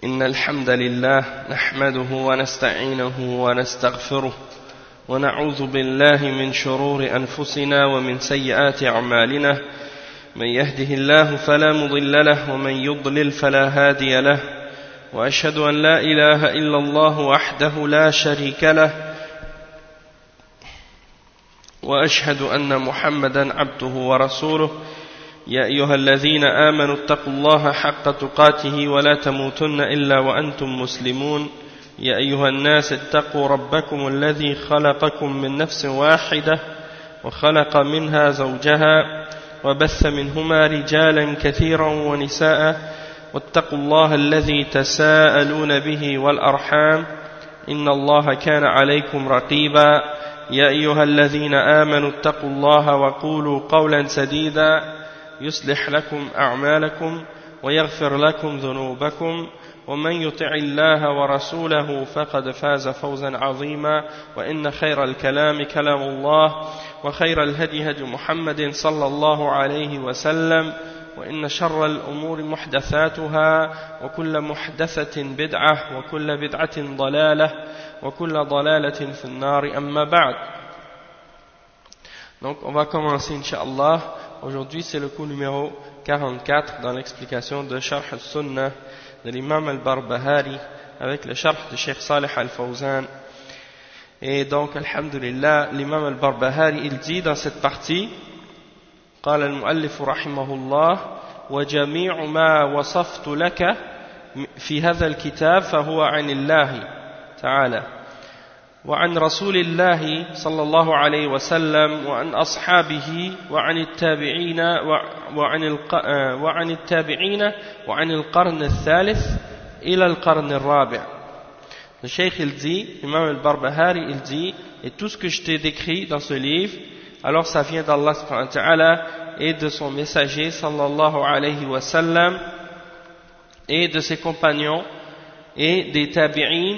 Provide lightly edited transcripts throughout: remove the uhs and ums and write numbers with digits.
إن الحمد لله نحمده ونستعينه ونستغفره ونعوذ بالله من شرور أنفسنا ومن سيئات أعمالنا من يهده الله فلا مضل له ومن يضلل فلا هادي له وأشهد أن لا إله إلا الله وحده لا شريك له وأشهد أن محمدا عبده ورسوله يا أيها الذين آمنوا اتقوا الله حق تقاته ولا تموتن إلا وأنتم مسلمون يا أيها الناس اتقوا ربكم الذي خلقكم من نفس واحدة وخلق منها زوجها وبث منهما رجالا كثيرا ونساء واتقوا الله الذي تساءلون به والأرحام إن الله كان عليكم رقيبا يا أيها الذين آمنوا اتقوا الله وقولوا قولا سديدا يصلح لكم أعمالكم ويغفر لكم ذنوبكم ومن يطع الله ورسوله فقد فاز فوزا عظيما وإن خير الكلام كلام الله وخير الهدي هدي محمد صلى الله عليه وسلم وإن شر الأمور محدثاتها وكل محدثة بدعة وكل بدعة ضلالة وكل ضلالة في النار أما بعد. Donc on va commencer Inch'Allah. Aujourd'hui c'est le cours numéro 44 dans l'explication de Sharh al-Sunnah de l'imam al-Barbahari avec le Sharh de Cheikh Salih al-Fawzan. Et donc alhamdulillah, l'imam al-Barbahari il dit dans cette partie قال المؤلف رحمه الله وجميع ما وصفت لك في هذا الكتاب فهو عن الله تعالى وعن رسول الله صلى الله عليه وسلم وعن أصحابه وعن التابعين وعن التابعين وعن القرن الثالث إلى القرن الرابع. Le Cheikh il dit, l'imam al-Barbahari il dit, et tout ce que je t'ai décrit dans ce livre, alors ça vient d'Allah subhanahu wa ta'ala et de son messager sallallahu alayhi wa sallam et de ses compagnons et des tabi'in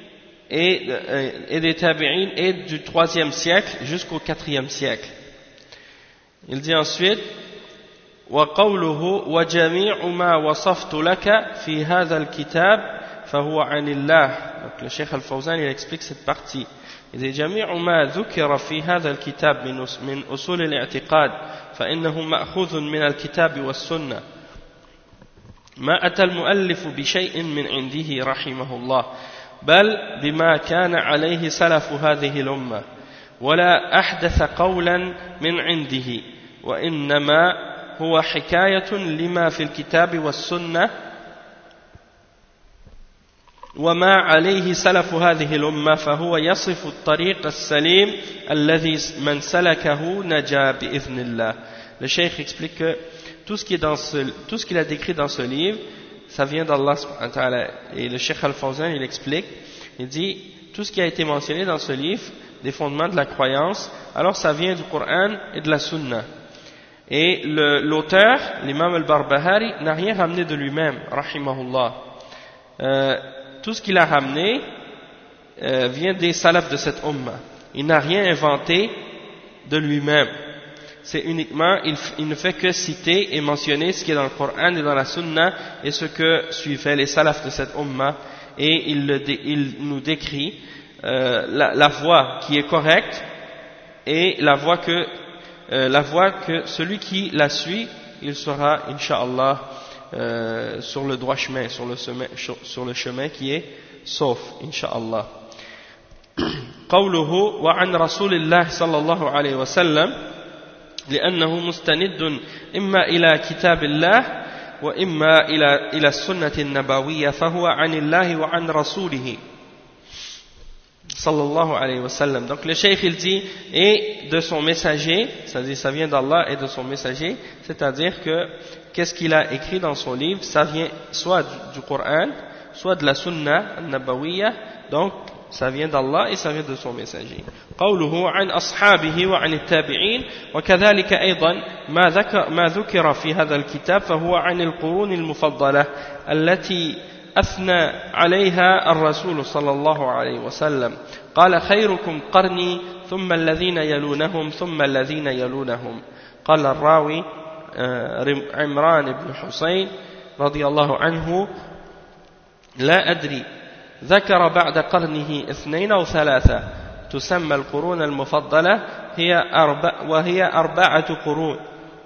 et des tabi'in et du 3e siècle jusqu'au 4e siècle. Il dit ensuite وقوله وجميع ما وصفت لك في هذا الكتاب فهو عن الله. Donc le Cheikh al-Fawzan il explique cette partie. Il dit جميع ما ذكر في هذا الكتاب من أصول الاعتقاد فإنه مأخوذ من الكتاب والسنة ما أتى المؤلف بشيء من عنده رحمه الله بل بما كان عليه سلف هذه الأمة ولا أحدث قولا من عنده وإنما هو حكاية لما في الكتاب والسنة وما عليه سلف هذه الأمة فهو يصف الطريق السليم الذي من سلكه نجا بإذن الله. Le Cheikh explique que tout ce qu'il a décrit dans ce livre ça vient d'Allah subhanahu wa ta'ala. Et le Cheikh al-Fawzan il explique, il dit tout ce qui a été mentionné dans ce livre des fondements de la croyance, alors ça vient du Coran et de la Sunna. Et l'auteur, l'imam al-Barbahari, n'a rien ramené de lui-même, rahimahullah. Tout ce qu'il a ramené vient des salafs de cette umma. Il n'a rien inventé de lui-même. C'est uniquement, il ne fait que citer et mentionner ce qui est dans le Coran et dans la Sunna et ce que suivaient les salafs de cette umma. Et il nous décrit la voie qui est correcte et la voie que celui qui la suit, il sera, Inch'Allah, sur le droit chemin, sur le chemin qui est sauf, Inch'Allah. قوله وعن رسول الله صلى الله عليه وسلم لأنه مستند إما إلى كتاب الله وإما إلى السنة النبوية فهو عن الله وعن رسوله صلى الله عليه وسلم. Donc le Cheikh il dit et de son messager, c'est-à-dire ça vient d'Allah et de son messager, c'est-à-dire que qu'est-ce qu'il a écrit dans son livre, ça vient soit du Coran, soit de la Sunna Nabawiyya, donc ça vient d'Allah et ça vient de son messager. قوله عن أصحابه وعن التابعين وكذلك أيضا ما ذكر في هذا الكتاب فهو عن القرون المفضلة التي أثنى عليها الرسول صلى الله عليه وسلم قال خيركم قرني ثم الذين يلونهم ثم الذين يلونهم. قال الراوي عمران بن حسين رضي الله عنه لا أدري ذكر بعد قرنه 2 أو 3 تسمى القرون المفضلة وهي 4 قرون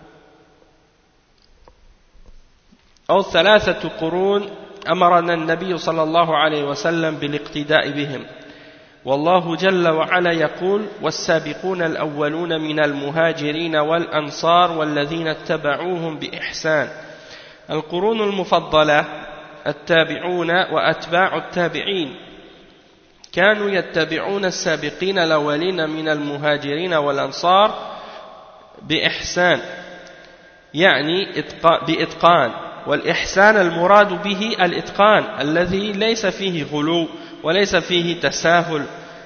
أو 3 قرون أمرنا النبي صلى الله عليه وسلم بالاقتداء بهم والله جل وعلا يقول والسابقون الأولون من المهاجرين والأنصار والذين اتبعوهم بإحسان القرون المفضلة التابعون وأتباع التابعين كانوا يتبعون السابقين الأولين من المهاجرين والأنصار بإحسان يعني بإتقان والإحسان المراد به الإتقان الذي ليس فيه غلو وليس فيه تساهل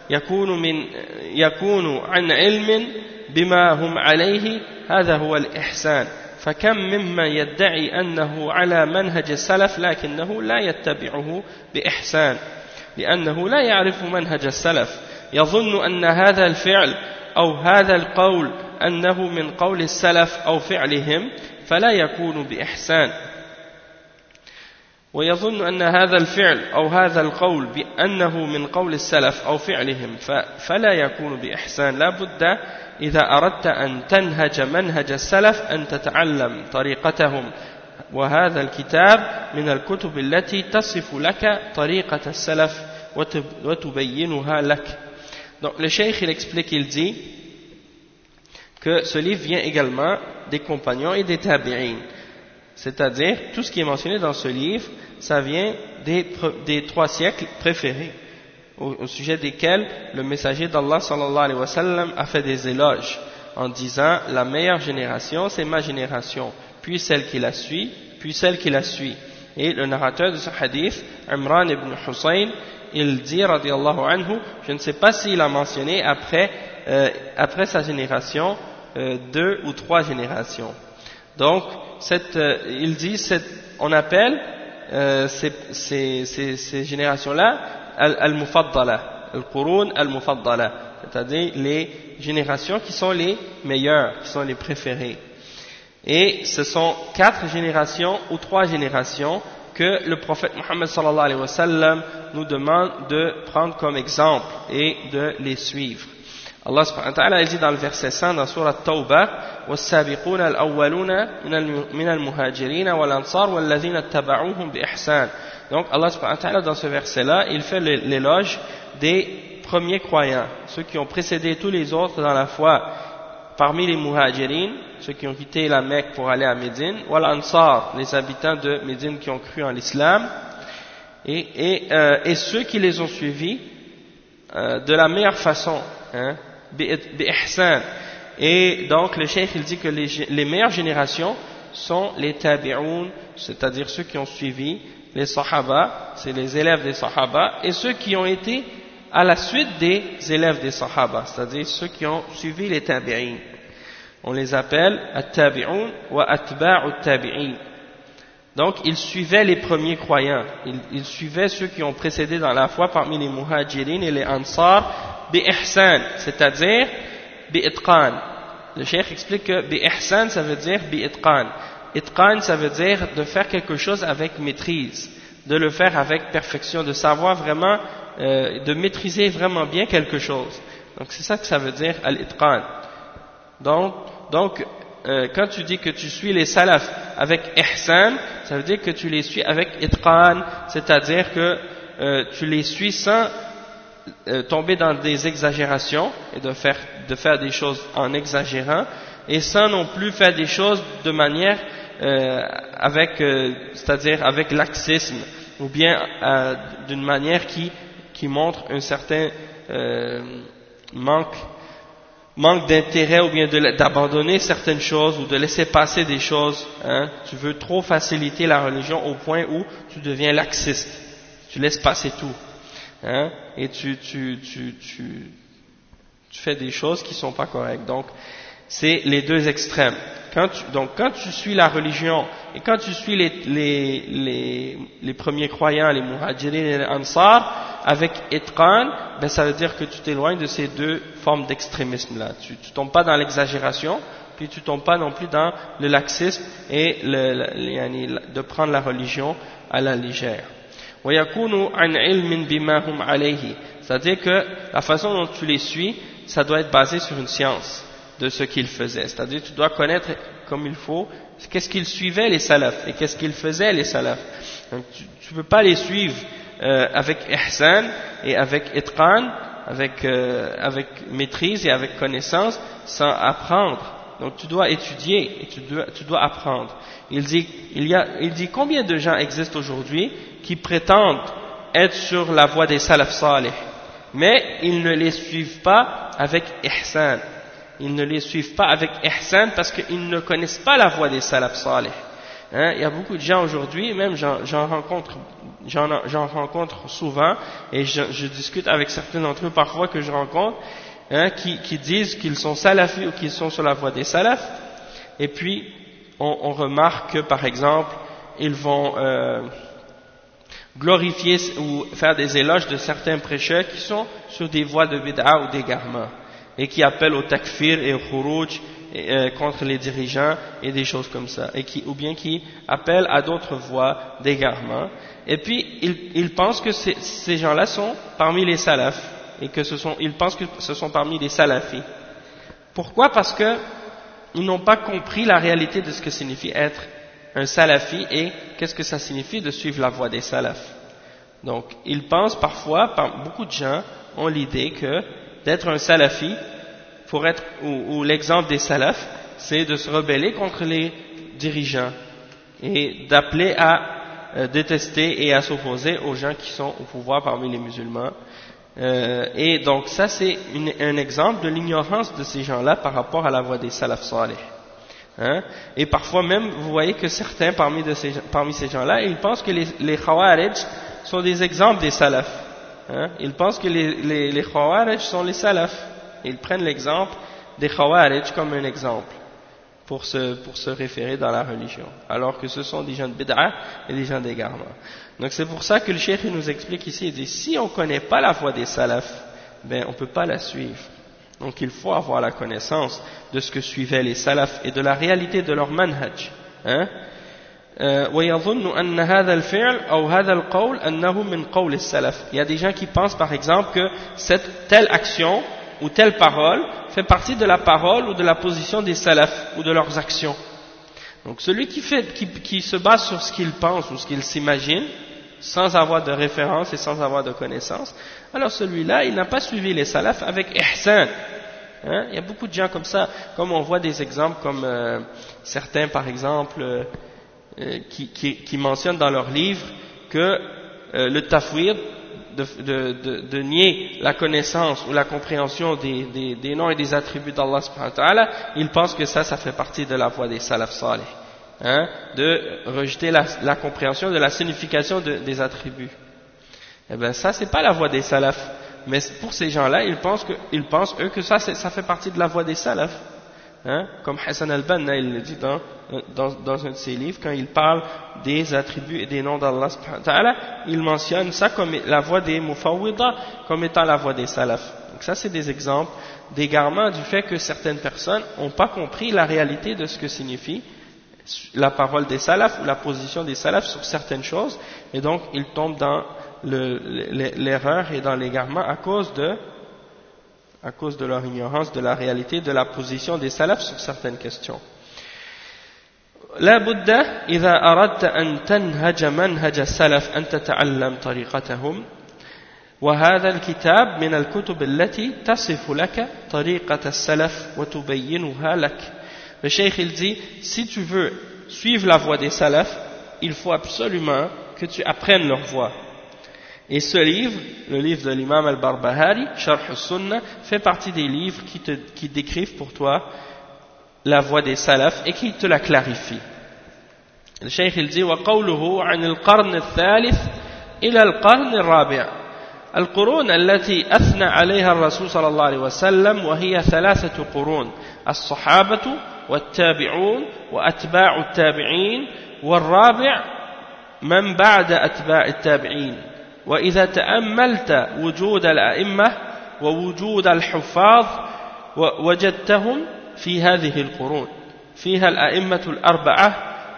يكون عن علم بما هم عليه هذا هو الإحسان فكم ممن يدعي أنه على منهج السلف لكنه لا يتبعه بإحسان لأنه لا يعرف منهج السلف يظن أن هذا الفعل أو هذا القول أنه من قول السلف أو فعلهم فلا يكون بإحسان ويظن أن هذا الفعل أو هذا القول بأنه من قول السلف أو فعلهم فلا يكون بإحسان لا بد إذا أردت أن تنهج منهج السلف أن تتعلم طريقتهم وهذا الكتاب من الكتب التي تصف لك طريقة السلف وتبينها لك. Donc le cheikh il explique, il dit que ce livre vient également des compagnons et des tabi'in. C'est-à-dire, tout ce qui est mentionné dans ce livre, ça vient des 3 siècles préférés, au sujet desquels le messager d'Allah sallallahu alayhi wa sallam a fait des éloges, en disant, la meilleure génération, c'est ma génération, puis celle qui la suit, puis celle qui la suit. Et le narrateur de ce hadith, Imran ibn Hussein, il dit, radiyallahu anhu, je ne sais pas s'il a mentionné après sa génération, 2 ou 3 générations. Donc, il dit, on appelle ces générations-là al-mufaddala, al-qurun al-mufaddala, c'est-à-dire les générations qui sont les meilleures, qui sont les préférées. Et ce sont 4 générations ou 3 générations que le prophète Muhammad sallallahu alayhi wa sallam nous demande de prendre comme exemple et de les suivre. Allah subhanahu wa ta'ala dit dans le verset 100 dans Surah Tawbah وَالسَّابِقُونَ الْأَوَّلُونَ مِنَ الْمُهَاجِرِينَ وَالْأَنصَارِ وَالَّذِينَ اتَّبَعُوهُم بِإِحْسَانٍ. Donc Allah subhanahu wa ta'ala dans ce verset-là, il fait l'éloge des premiers croyants, ceux qui ont précédé tous les autres dans la foi, parmi les muhajirin, ceux qui ont quitté la Mecque pour aller à Médine, wal-ansar, les habitants de Médine qui ont cru en l'islam, et ceux qui les ont suivis de la meilleure façon, hein, bi-ihsan. Et donc le cheikh il dit que les meilleures générations sont les tabi'un, c'est-à-dire ceux qui ont suivi les sahaba, c'est les élèves des sahaba, et ceux qui ont été à la suite des élèves des sahaba, c'est-à-dire ceux qui ont suivi les tabi'in. On les appelle at-tabi'un wa atba'u at-tabi'in. Donc ils suivaient les premiers croyants, ils suivaient ceux qui ont précédé dans la foi parmi les muhajirin et les ansar bi-ihsan, c'est-à-dire bi-itqan. Le cheikh explique que bi-ihsan ça veut dire bi-itqan. Itqan ça veut dire de faire quelque chose avec maîtrise, de le faire avec perfection, de savoir vraiment, de maîtriser vraiment bien quelque chose. Donc c'est ça que ça veut dire al-itqan. Donc quand tu dis que tu suis les salaf avec ihsan, ça veut dire que tu les suis avec itqan, c'est-à-dire que tu les suis sans tomber dans des exagérations et de faire des choses en exagérant, et sans non plus faire des choses de manière c'est-à-dire avec laxisme, ou bien d'une manière qui montre un certain manque d'intérêt, ou bien d'abandonner certaines choses ou de laisser passer des choses, hein. Tu veux trop faciliter la religion au point où tu deviens laxiste, tu laisses passer tout, hein, et tu fais des choses qui sont pas correctes. Donc c'est les deux extrêmes. Quand tu suis la religion et quand tu suis les premiers croyants, les muhajirin et les ansar, avec itqan, ben ça veut dire que tu t'éloignes de ces deux formes d'extrémisme là. Tu tombes pas dans l'exagération, puis tu tombes pas non plus dans le laxisme et de prendre la religion à la légère. ويكون عن علم بما هم عليه. C'est-à-dire que la façon dont tu les suis, ça doit être basé sur une science de ce qu'ils faisaient. C'est-à-dire que tu dois connaître comme il faut qu'est-ce qu'ils suivaient les salafs et qu'est-ce qu'ils faisaient les salafs. Donc tu ne peux pas les suivre avec ihsan et avec itqan, avec maîtrise et avec connaissance sans apprendre. Donc tu dois étudier et tu dois apprendre. Il dit combien de gens existent aujourd'hui qui prétendent être sur la voie des salaf salih, mais ils ne les suivent pas avec ihsan. Ils ne les suivent pas avec ihsan parce qu'ils ne connaissent pas la voie des salaf salih. Il y a beaucoup de gens aujourd'hui, même j'en rencontre souvent, et je discute avec certains d'entre eux parfois que je rencontre, qui disent qu'ils sont salafis ou qu'ils sont sur la voie des salafs, et puis on remarque que par exemple ils vont glorifier ou faire des éloges de certains prêcheurs qui sont sur des voies de bid'a ou d'égarement, et qui appellent au takfir et au khuruj contre les dirigeants et des choses comme ça, ou bien qui appellent à d'autres voies d'égarement, et puis ils pensent que ces gens-là sont parmi les salafs, et que ils pensent que ce sont parmi les salafis. Pourquoi? Parce que ils n'ont pas compris la réalité de ce que signifie être un salafi et qu'est-ce que ça signifie de suivre la voie des salafs. Donc ils pensent parfois, beaucoup de gens ont l'idée que d'être un salafi, ou l'exemple des salafs, c'est de se rebeller contre les dirigeants et d'appeler à détester et à s'opposer aux gens qui sont au pouvoir parmi les musulmans. Et donc ça c'est un exemple de l'ignorance de ces gens-là par rapport à la voie des salaf salih. Et parfois même vous voyez que certains parmi ces gens-là, ils pensent que les khawarij sont des exemples des salafs. Ils pensent que les khawarij sont les salafs. Ils prennent l'exemple des khawarij comme un exemple pour se référer dans la religion, alors que ce sont des gens de bid'a et des gens d'égarement. Donc c'est pour ça que le cheikh nous explique ici, il dit si on ne connaît pas la voie des salafs, ben on ne peut pas la suivre. Donc il faut avoir la connaissance de ce que suivaient les salafs et de la réalité de leur manhaj. ويظن أن هذا الفعل أو هذا القول أنه من قول السلف. Il y a des gens qui pensent par exemple que cette telle action ou telle parole fait partie de la parole ou de la position des salafs ou de leurs actions. Donc celui qui se base sur ce qu'il pense ou ce qu'il s'imagine sans avoir de référence et sans avoir de connaissance, alors celui-là il n'a pas suivi les salafs avec ihsan. Il y a beaucoup de gens comme ça, comme on voit des exemples comme certains par exemple qui mentionnent dans leurs livres que le tafwid, de nier la connaissance ou la compréhension des noms et des attributs d'Allah subhanahu wa ta'ala, ils pensent que ça fait partie de la voie des salaf salih, de rejeter la compréhension de la signification des attributs. Eh bien ça c'est pas la voie des salafs, mais pour ces gens-là ils pensent eux que ça fait partie de la voie des salafs. Comme Hassan al-Banna il le dit dans un de ses livres, quand il parle des attributs et des noms d'Allah subhanahu wa ta'ala, il mentionne ça comme la voie des mufawwida, comme étant la voie des salafs. Donc ça c'est des exemples d'égarement du fait que certaines personnes n'ont pas compris la réalité de ce que signifie la parole des salafs ou la position des salafs sur certaines choses, et donc ils tombent dans l'erreur et dans l'égarement à cause de leur ignorance de la réalité de la position des salafs sur certaines questions. لا بد إذا أردت أن تنهج منهج السلف أن تتعلم طريقتهم، وهذا الكتاب من الكتب التي تصف لك طريقة السلف وتبينها لك. Le cheikh il dit, si tu veux suivre la voie des salafs, il faut absolument que tu apprennes leur voie. Et ce livre, le livre de l'imam al-Barbahari, Sharh al-Sunnah, fait partie des livres qui décrivent pour toi la voie des salafs et qui te la clarifient. Le cheikh il dit وقوله عن القرن الثالث إلى القرن الرابع القرون التي أثنى عليها الرسول صلى الله عليه وسلم وهي 3 قرون الصحابة والتابعون وأتباع التابعين والرابع من بعد أتباع التابعين. وإذا تأملت وجود الأئمة ووجود الحفاظ وجدتهم في هذه القرون فيها الأئمة 4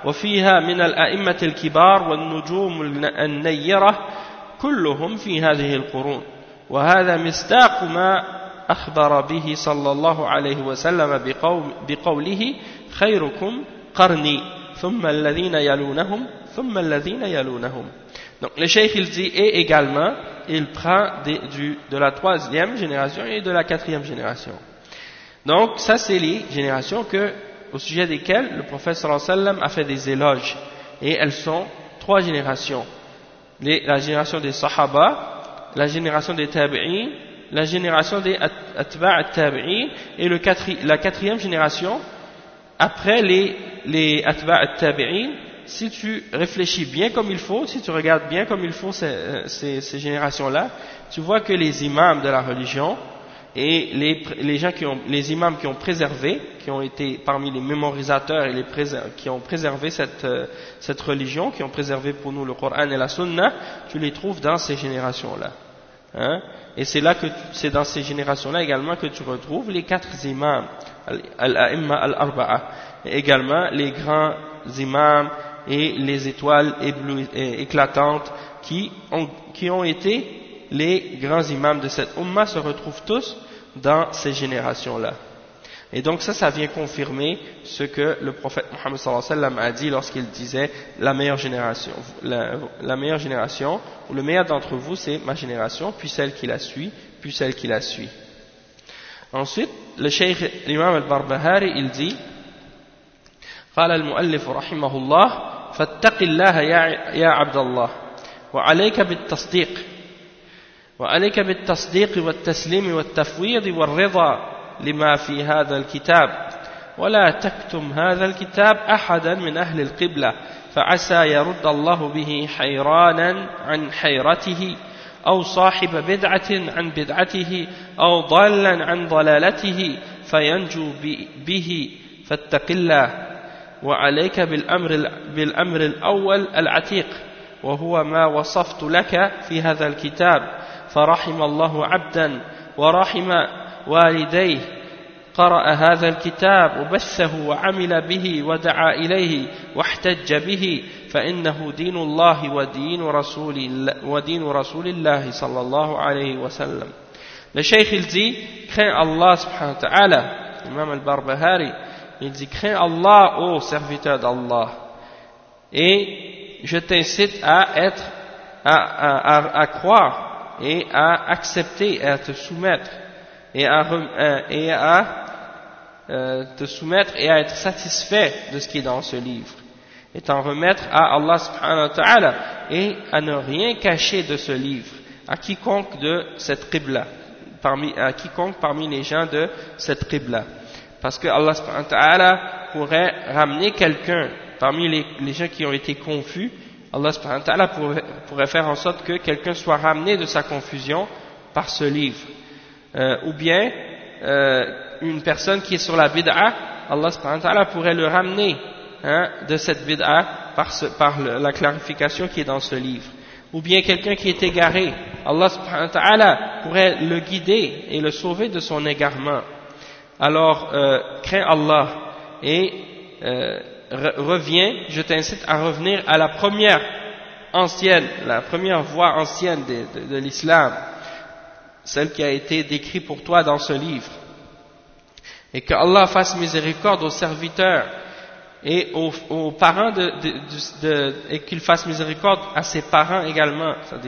وفيها من الأئمة الكبار والنجوم النيرة كلهم في هذه القرون وهذا مصداق ما أخبر به صلى الله عليه وسلم بقوله خيركم قرني ثم الذين يلونهم ثم الذين يلونهم. Donc le cheikh il dit et également il prend de la troisième génération et de la quatrième génération. Donc ça c'est les générations au sujet desquelles le prophète sallallahu alayhi wa sallam a fait des éloges et elles sont trois générations, la génération des sahaba, la génération des tabi'in, la génération des atba' at-tabi'in et la quatrième génération après les atba' at-tabi'in. Si tu réfléchis bien comme il faut, si tu regardes bien comme il faut ces générations-là, tu vois que les imams de la religion et les imams qui ont préservé, qui ont été parmi les mémorisateurs et qui ont préservé cette religion, qui ont préservé pour nous le Coran et la Sunna, tu les trouves dans ces générations-là. Hein? Et c'est dans ces générations-là également que tu retrouves les 4 imams, al-a'imma al-arba'a, et également les grands imams et les étoiles éclatantes qui ont été les grands imams de cette umma se retrouvent tous dans ces générations-là. Et donc ça vient confirmer ce que le prophète Mohammed sallallahu alayhi wa sallam a dit lorsqu'il disait la meilleure génération ou le meilleur d'entre vous c'est ma génération, puis celle qui la suit, puis celle qui la suit. Ensuite, le cheikh l'imam al-Barbahari il dit قال المؤلف رحمه الله فاتق الله يا عبد الله وعليك بالتصديق والتسليم والتفويض والرضا لما في هذا الكتاب ولا تكتم هذا الكتاب أحدا من أهل القبلة فعسى يرد الله به حيرانا عن حيرته أو صاحب بدعة عن بدعته أو ضالا عن ضلالته فينجو به فاتق الله وعليك بالأمر الأول العتيق وهو ما وصفت لك في هذا الكتاب فرحم الله عبدا ورحم والديه قرأ هذا الكتاب وبثه وعمل به ودعا إليه واحتج به فإنه دين الله ودين رسول الله صلى الله عليه وسلم. Le cheikh il dit crains Allah subhanahu wa ta'ala, l'imam al-Barbahari il dit crains Allah ô serviteur d'Allah et je t'incite à croire et à accepter et à te soumettre et à être satisfait de ce qui est dans ce livre et t'en remettre à Allah subhanahu wa ta'ala et à ne rien cacher de ce livre à quiconque de cette qibla parmi les gens de cette qibla, parce que Allah subhanahu wa ta'ala pourrait ramener quelqu'un parmi les gens qui ont été confus. Allah subhanahu wa ta'ala pourrait faire en sorte que quelqu'un soit ramené de sa confusion par ce livre, ou bien une personne qui est sur la bid'a, Allah subhanahu wa ta'ala pourrait le ramener de cette bid'a par la clarification qui est dans ce livre, ou bien quelqu'un qui est égaré, Allah subhanahu wa ta'ala pourrait le guider et le sauver de son égarement. Alors crains Allah et reviens, je t'incite à revenir à la première voie ancienne de l'islam, celle qui a été décrite pour toi dans ce livre, et que Allah fasse miséricorde aux serviteurs et aux parents et qu'il fasse miséricorde à ses parents également, c'est-à-dire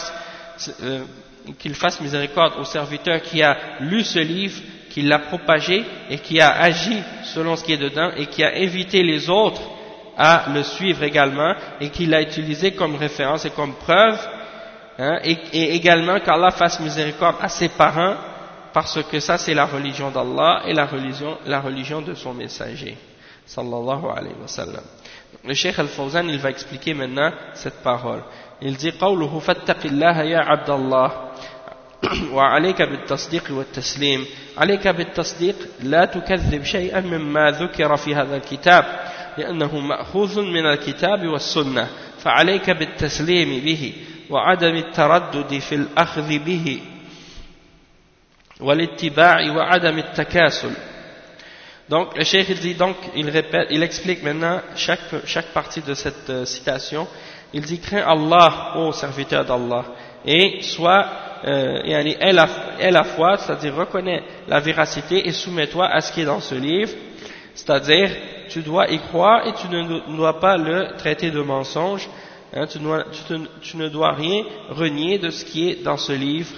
qu'il fasse miséricorde au serviteur qui a lu ce livre, qui l'a propagé et qui a agi selon ce qui est dedans et qui a invité les autres à le suivre également et qui l'a utilisé comme référence et comme preuve, et également qu'Allah fasse miséricorde à ses parents, parce que ça c'est la religion d'Allah et la religion de son messager sallallahu alayhi wa sallam. Le Cheikh Al-Fawzan il va expliquer maintenant cette parole. Il dit قوله فاتق الله يا عبد الله وعليك بالتصديق والتسليم. عليك بالتصديق لا تكذب شيئا مما ذكر في هذا الكتاب لأنه مأخوذ من الكتاب والسنة، فعليك بالتسليم به وعدم التردد في الأخذ به والاتباع وعدم التكاسل. Donc le cheikh il dit, donc il répète, il explique maintenant chaque partie de cette citation. Il dit crains Allah, ô serviteur d'Allah, et sois aie la foi, c'est-à-dire reconnais la véracité et soumets-toi à ce qui est dans ce livre, c'est-à-dire tu dois y croire et tu ne dois pas le traiter de mensonge, hein, tu ne dois rien renier de ce qui est dans ce livre,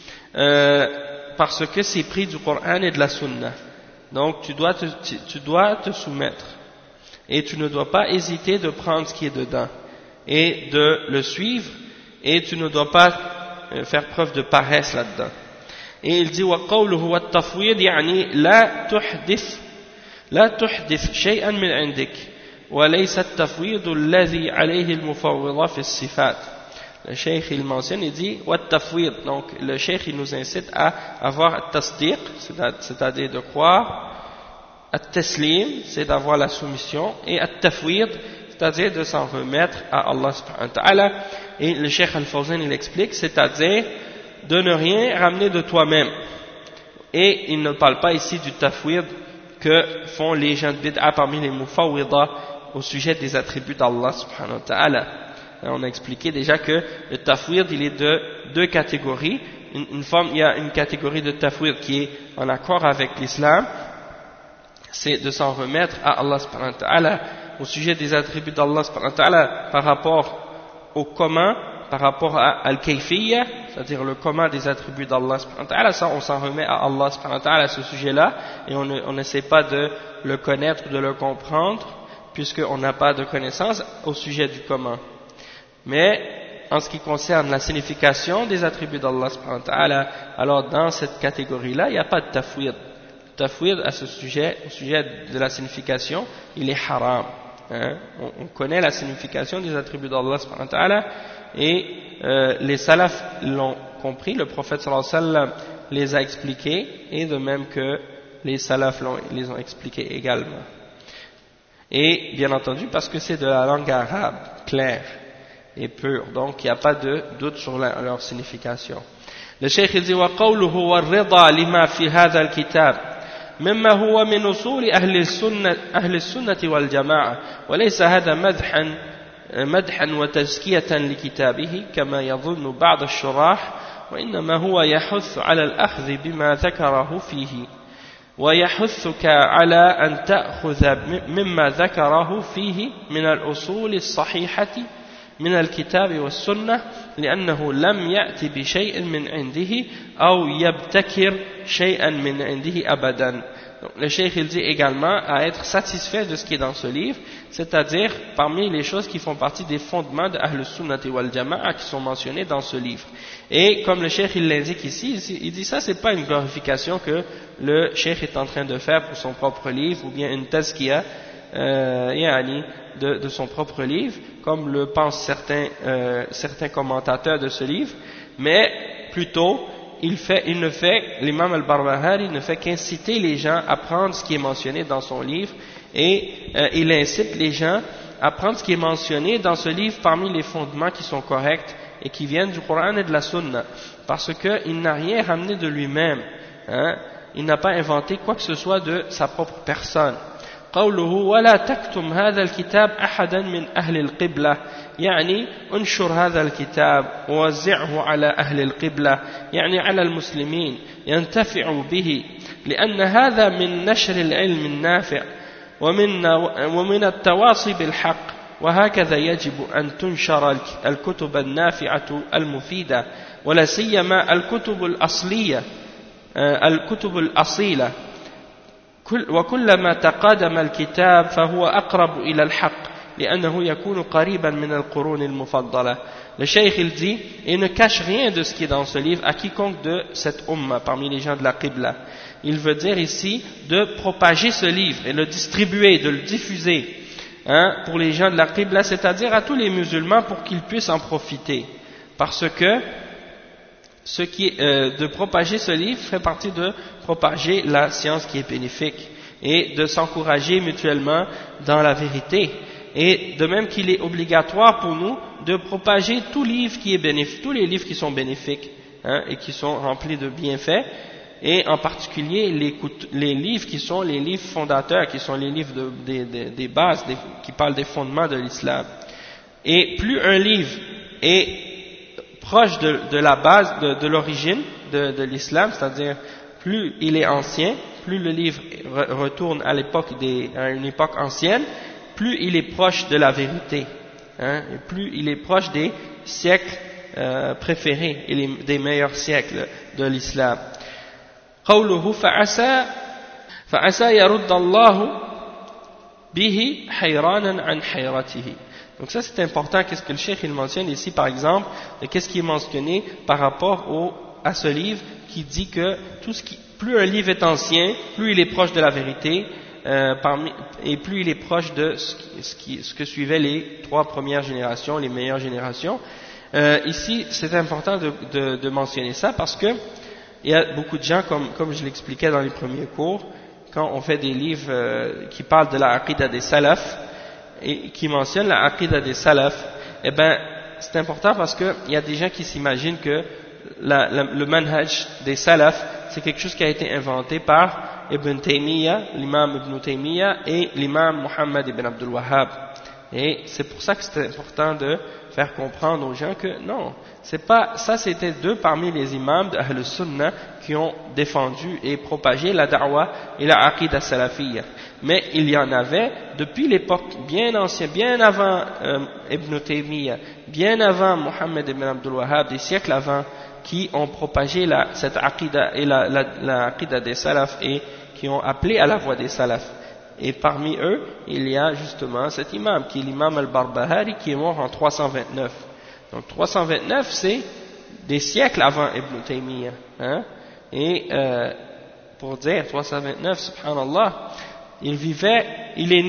parce que c'est pris du Coran et de la Sunna. Donc tu dois te soumettre et tu ne dois pas hésiter de prendre ce qui est dedans et de le suivre, et tu ne dois pas faire preuve de paresse là-dedans. Et il dit وقوله والتفويض يعني لا تحدث شيئا من عندك وليس التفويض الذي عليه المفوضة في الصفات. Le cheikh il mentionne, il dit والتفويض, donc le cheikh il nous incite à avoir التصديق, c'est-à-dire de croire, التسليم, c'est d'avoir la soumission, et التفويض, c'est-à-dire de s'en remettre à Allah subhanahu wa ta'ala. Et le cheikh Al-Fawzan il explique, c'est-à-dire de ne rien ramener de toi-même. Et il ne parle pas ici du tafwid que font les gens de bid'a parmi les mufawwida au sujet des attributs d'Allah subhanahu wa ta'ala. On a expliqué déjà que le tafwid il est de deux catégories. Il y a une catégorie de tafwid qui est en accord avec l'islam, c'est de s'en remettre à Allah subhanahu wa ta'ala au sujet des attributs d'Allah subhanahu wa ta'ala par rapport au comment, par rapport à al-kayfiyya, c'est-à-dire le comment des attributs d'Allah subhanahu wa ta'ala. Ça on s'en remet à Allah subhanahu wa ta'ala à ce sujet-là, et on n'essaie pas de le connaître, de le comprendre, puisqu'on n'a pas de connaissance au sujet du comment. Mais en ce qui concerne la signification des attributs d'Allah subhanahu wa ta'ala, alors dans cette catégorie-là, il n'y a pas de tafwid. Le tafwid à ce sujet, au sujet de la signification, il est haram. Hein? On connaît la signification des attributs d'Allah subhanahu wa ta'ala, et les salafs l'ont compris, le prophète sallallahu alayhi wa sallam les a expliqués, et de même que les salafs les ont expliqués également. Et bien entendu parce que c'est de la langue arabe, claire et pure, donc il n'y a pas de doute sur leur signification. Le cheikh il dit وَقَوْلُهُ وَالرِّضَى لِمَا فِي هَذَا الْكِتَابِ مما هو من أصول أهل السنة والجماعة وليس هذا مدحا وتزكية لكتابه كما يظن بعض الشراح وإنما هو يحث على الأخذ بما ذكره فيه ويحثك على أن تأخذ مما ذكره فيه من الأصول الصحيحة من الكتاب والسنة لأنه لم يأتي بشيء من عنده أو يبتكر شيئا من عنده أبدا. Donc, le cheikh il dit également à être satisfait de ce qui est dans ce livre, c'est-à-dire parmi les choses qui font partie des fondements de Ahl Sunnati wal Jama'a qui sont mentionnés dans ce livre. Et comme le cheikh il l'indique ici, il dit ça c'est pas une glorification que le cheikh est en train de faire pour son propre livre ou bien une tazkiya de son propre livre, comme le pensent certains commentateurs de ce livre, mais plutôt l'imam al-Barbahari ne fait qu'inciter les gens à prendre ce qui est mentionné dans son livre, et il incite les gens à prendre ce qui est mentionné dans ce livre parmi les fondements qui sont corrects et qui viennent du Coran et de la Sunna, parce qu'il n'a rien ramené de lui-même, hein? Il n'a pas inventé quoi que ce soit de sa propre personne. قوله ولا تكتم هذا الكتاب أحدا من أهل القبلة يعني انشر هذا الكتاب ووزعه على أهل القبلة يعني على المسلمين ينتفعوا به لأن هذا من نشر العلم النافع ومن التواصي بالحق وهكذا يجب أن تنشر الكتب النافعة المفيدة ولا سيما الكتب الأصيلة وكلما تقادم الكتاب فهو أقرب إلى الحق لأنه يكون قريبا من القرون المفضلة. Le cheikh il dit, il ne cache rien de ce qui est dans ce livre à quiconque de cette umma parmi les gens de la Qibla. Il veut dire ici de propager ce livre et le distribuer, de le diffuser, hein, pour les gens de la Qibla, c'est-à-dire à tous les musulmans pour qu'ils puissent en profiter. Parce que ce qui est de propager ce livre fait partie de propager la science qui est bénéfique et de s'encourager mutuellement dans la vérité. Et de même qu'il est obligatoire pour nous de propager tout livre qui est bénéfique, tous les livres qui sont bénéfiques, hein, et qui sont remplis de bienfaits, et en particulier les livres qui sont les livres fondateurs, qui sont les livres des bases, qui parlent des fondements de l'islam. Et plus un livre est proche de la base, de l'origine de l'islam, c'est-à-dire plus il est ancien, plus le livre retourne à une époque ancienne, plus il est proche de la vérité, hein, et plus il est proche des siècles préférés et des meilleurs siècles de l'islam. قوله فعسى يرد الله به حيرانا عن حيرته. Donc ça c'est important, qu'est-ce que le cheikh il mentionne ici par exemple, qu'est-ce qui est mentionné par rapport à ce livre qui dit que plus un livre est ancien, plus il est proche de la vérité, et plus il est proche de ce que suivaient les 3 premières générations, les meilleures générations. Ici c'est important de mentionner ça parce que il y a beaucoup de gens, comme je l'expliquais dans les premiers cours, quand on fait des livres qui parlent de la aqida des salafs et qui mentionnent la aqida des salafs, eh ben c'est important parce que il y a des gens qui s'imaginent que le manhaj des salafs c'est quelque chose qui a été inventé par Ibn Taymiyyah, l'imam Ibn Taymiyyah et l'imam Muhammad ibn Abdul Wahhab. Et c'est pour ça que c'est important de faire comprendre aux gens que non, c'est pas ça, c'était 2 parmi les imams d'Ahl Sunnah qui ont défendu et propagé la da'wah et la aqidah salafiyya. Mais il y en avait depuis l'époque bien ancienne, bien avant Ibn Taymiyyah, bien avant Muhammad ibn Abdul Wahhab, des siècles avant, qui ont propagé cette aqidah et la aqidah des salafs et qui ont appelé à la voie des salafs. Et parmi eux, il y a justement cet imam, qui est l'imam al-Barbahari, qui est mort en 329. Donc 329, c'est des siècles avant Ibn Taymiyyah. Hein? Et pour dire 329, subhanallah, il est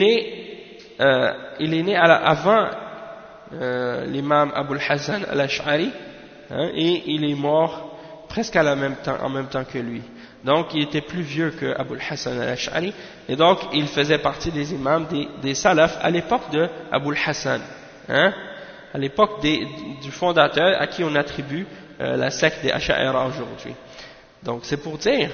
né avant l'imam Abul Hasan al-Ash'ari, hein, et il est mort presque en même temps que lui. Donc il était plus vieux que Abul Hasan al-Ash'ari, et donc il faisait partie des imams des salafs à l'époque de Abul Hasan, hein, à l'époque du fondateur à qui on attribue la secte des Ash'aira aujourd'hui. Donc c'est pour dire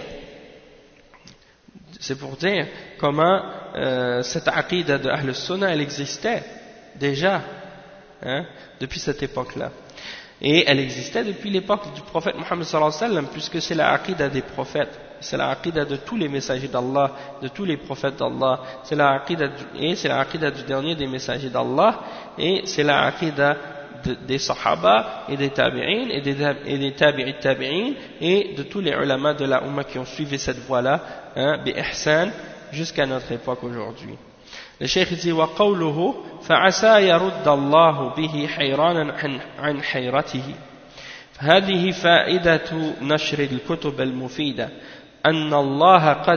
comment cette aqida de Ahl Sunnah elle existait déjà, hein, depuis cette époque-là. Et elle existait depuis l'époque du prophète Mohammed sallallahu alayhi wa sallam, puisque c'est la aqida des prophètes, c'est la aqida de tous les messagers d'Allah, de tous les prophètes d'Allah, c'est la aqida du dernier des messagers d'Allah, et c'est la aqida des sahaba et des tabi'in et des tabi'it tabi'in et de tous les ulama de la Ummah qui ont suivi cette voie-là, hein, bi ihsan, jusqu'à notre époque aujourd'hui. Le cheikh dit وقوله فعسى يرد الله به حيرانا عن حيرته. هذه فائدة نشر الكتب المفيدة أن الله قد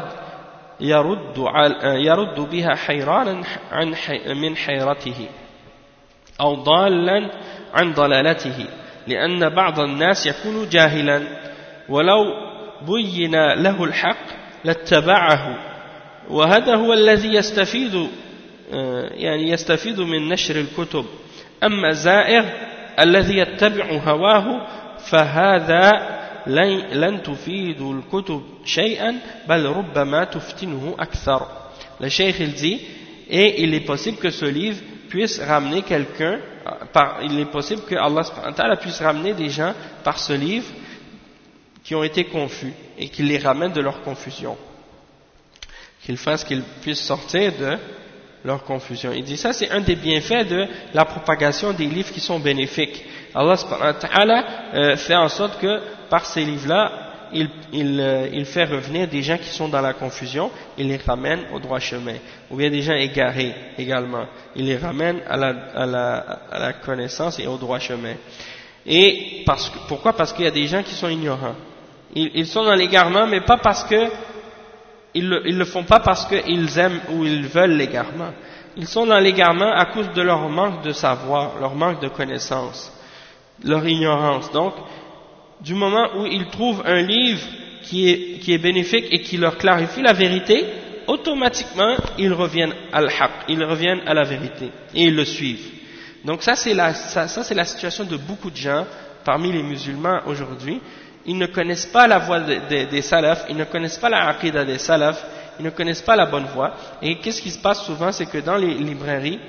يرد بها حيرانا من حيرته أو ضالا عن ضلالته، لأن بعض الناس يكون جاهلا ولو بين له الحق لاتبعه، وهذا هو الذي يستفيد من نشر الكتب. أما الزائغ الذي يتبع هواه فهذا لن تفيد الكتب شيئا بل ربما تفتنه أكثر. Le cheikh il dit, et il est possible que ce livre puisse ramener quelqu'un, il est possible que Allah subhanahu wa ta'ala puisse ramener des gens par ce livre qui ont été confus et qu'il les ramène de leur confusion, qu'il fasse qu'ils puissent sortir de leur confusion. Il dit ça, c'est un des bienfaits de la propagation des livres qui sont bénéfiques. Allah subhanahu wa ta'ala fait en sorte que par ces livres-là, il fait revenir des gens qui sont dans la confusion, il les ramène au droit chemin. Ou bien des gens égarés également, il les ramène à la connaissance et au droit chemin. Et pourquoi? Parce qu'il y a des gens qui sont ignorants. Ils sont dans l'égarement, mais pas parce que ils le font pas parce qu'ils aiment ou ils veulent l'égarement. Ils sont dans l'égarement à cause de leur manque de savoir, leur manque de connaissance, leur ignorance. Donc, du moment où ils trouvent un livre qui est bénéfique et qui leur clarifie la vérité, automatiquement ils reviennent à al-haq, ils reviennent à la vérité et ils le suivent. Donc ça c'est la situation de beaucoup de gens parmi les musulmans aujourd'hui. ils ne connaissent pas la voie des salafs, ils ne connaissent pas la aqidah des salafs, ils ne connaissent pas la bonne voie. Et qu'est-ce qui se passe souvent, c'est que dans les librairies,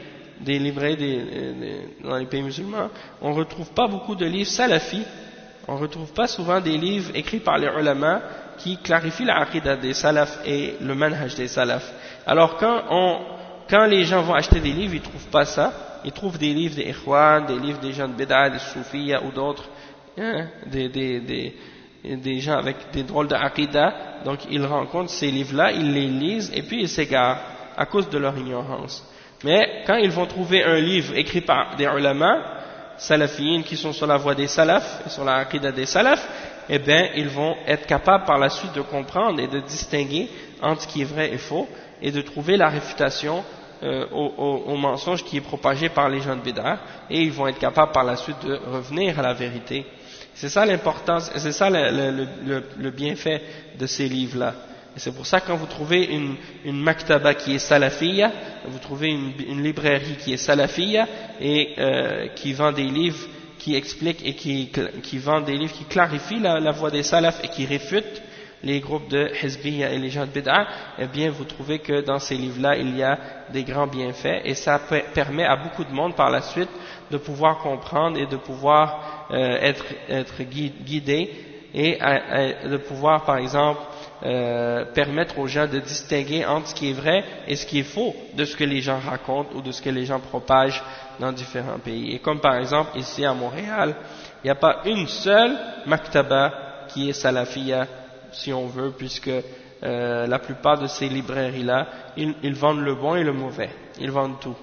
dans les pays musulmans, on ne retrouve pas beaucoup de livres salafis, on ne retrouve pas souvent des livres écrits par les ulama qui clarifient la aqidah des salafs et le manhaj des salafs. Alors quand les gens vont acheter des livres, ils ne trouvent pas ça, ils trouvent des livres des ikhwan, des livres des gens de bid'a, des soufiyya ou d'autres, des gens avec des drôles de aqidah, donc ils rencontrent ces livres-là, ils les lisent et puis ils s'égarent à cause de leur ignorance. Mais quand ils vont trouver un livre écrit par des ulama, salafiyyin qui sont sur la voie des salafs, et sur la aqidah des salafs, eh bien ils vont être capables par la suite de comprendre et de distinguer entre ce qui est vrai et faux, et de trouver la réfutation au mensonge qui est propagé par les gens de bid'a, et ils vont être capables par la suite de revenir à la vérité. C'est ça l'importance, et c'est ça le bienfait de ces livres-là. Et c'est pour ça que quand vous trouvez une maktaba qui est salafiyya, vous trouvez une librairie qui est salafiyya et qui vend des livres qui expliquent et qui vend des livres qui clarifient la voie des salafs et qui réfutent les groupes de hizbiyya et les gens de bid'a, eh bien vous trouvez que dans ces livres-là il y a des grands bienfaits et ça permet à beaucoup de monde par la suite de pouvoir comprendre et de pouvoir être guidé et de pouvoir par exemple permettre aux gens de distinguer entre ce qui est vrai et ce qui est faux de ce que les gens racontent ou de ce que les gens propagent dans différents pays. Et comme par exemple ici à Montréal, il n'y a pas une seule maktaba qui est salafiyya, si on veut, puisque la plupart de ces librairies-là, ils vendent le bon et le mauvais, ils vendent tout.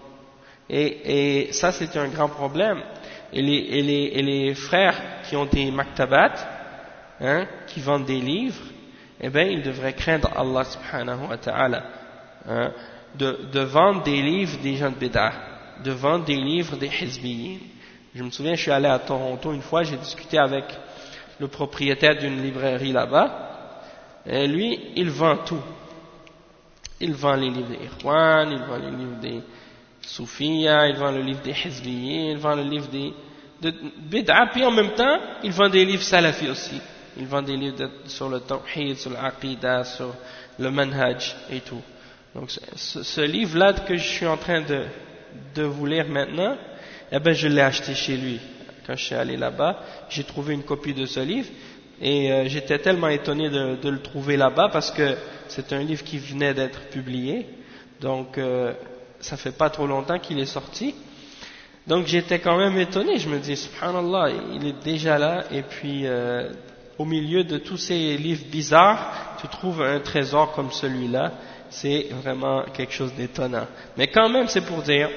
Et ça c'est un grand problème. Et les frères qui ont des maktabat, qui vendent des livres, eh bien ils devraient craindre Allah subhanahu wa ta'ala, de vendre des livres des gens de bid'a, de vendre des livres des hizbiyyin. Je me souviens, je suis allé à Toronto une fois, j'ai discuté avec le propriétaire d'une librairie là-bas, et lui, il vend tout. Il vend les livres des ikhwan, il vend les livres des soufiyya, il vend le livre des hizbiyyin, il vend le livre de bid'a, puis en même temps, il vend des livres salafis aussi. Il vend des livres sur le tawhid, sur l'aqidah, sur le manhaj et tout. Donc ce livre-là que je suis en train de vous lire maintenant, eh ben je l'ai acheté chez lui. Quand je suis allé là-bas, j'ai trouvé une copie de ce livre et j'étais tellement étonné de le trouver là-bas parce que c'est un livre qui venait d'être publié. Donc ça fait pas trop longtemps qu'il est sorti. Donc j'étais quand même étonné, je me dis subhanallah, il est déjà là et puis au milieu de tous ces livres bizarres, tu trouves un trésor comme celui-là, c'est vraiment quelque chose d'étonnant. Mais quand même c'est pour dire,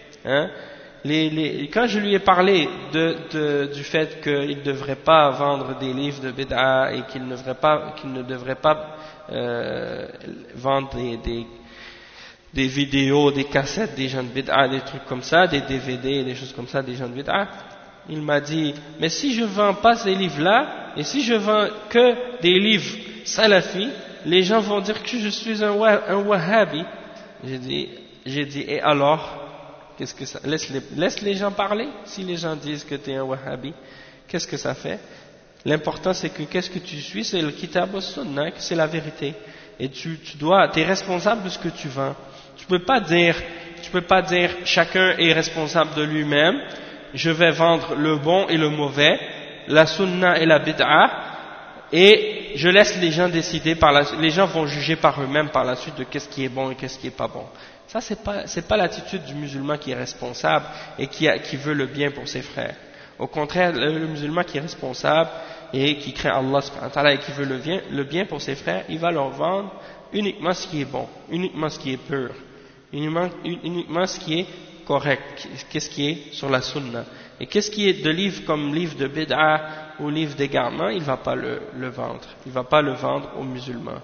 quand je lui ai parlé du fait qu'il ne devrait pas vendre des livres de bid'a et qu'il ne devrait pas vendre des vidéos, des cassettes des gens de bid'a, des trucs comme ça, des DVD, des choses comme ça des gens de bid'a, il m'a dit, mais si je vends pas ces livres-là, et si je vends que des livres salafis, les gens vont dire que je suis un wahhabi. J'ai dit, et alors, qu'est-ce que ça, laisse les gens parler. Si les gens disent que tu es un wahhabi, qu'est-ce que ça fait? L'important c'est que qu'est-ce que tu suis, c'est le kitab wa sunnah, que c'est la vérité. Et tu es responsable de ce que tu vends. Tu peux pas dire chacun est responsable de lui-même, je vais vendre le bon et le mauvais, la sunna et la bid'a, et je laisse les gens décider les gens vont juger par eux-mêmes par la suite de qu'est-ce qui est bon et qu'est-ce qui est pas bon. Ça c'est pas l'attitude du musulman qui est responsable et qui veut le bien pour ses frères. Au contraire, le musulman qui est responsable et qui craint Allah subhanahu wa ta'ala et qui veut le bien pour ses frères, il va leur vendre uniquement ce qui est bon, uniquement ce qui est pur, uniquement ce qui est correct, qu'est-ce qui est sur la sunna. Et qu'est-ce qui est de livres comme livre de bid'a ou livre d'égarement, il ne va pas le vendre. Il ne va pas le vendre aux musulmans.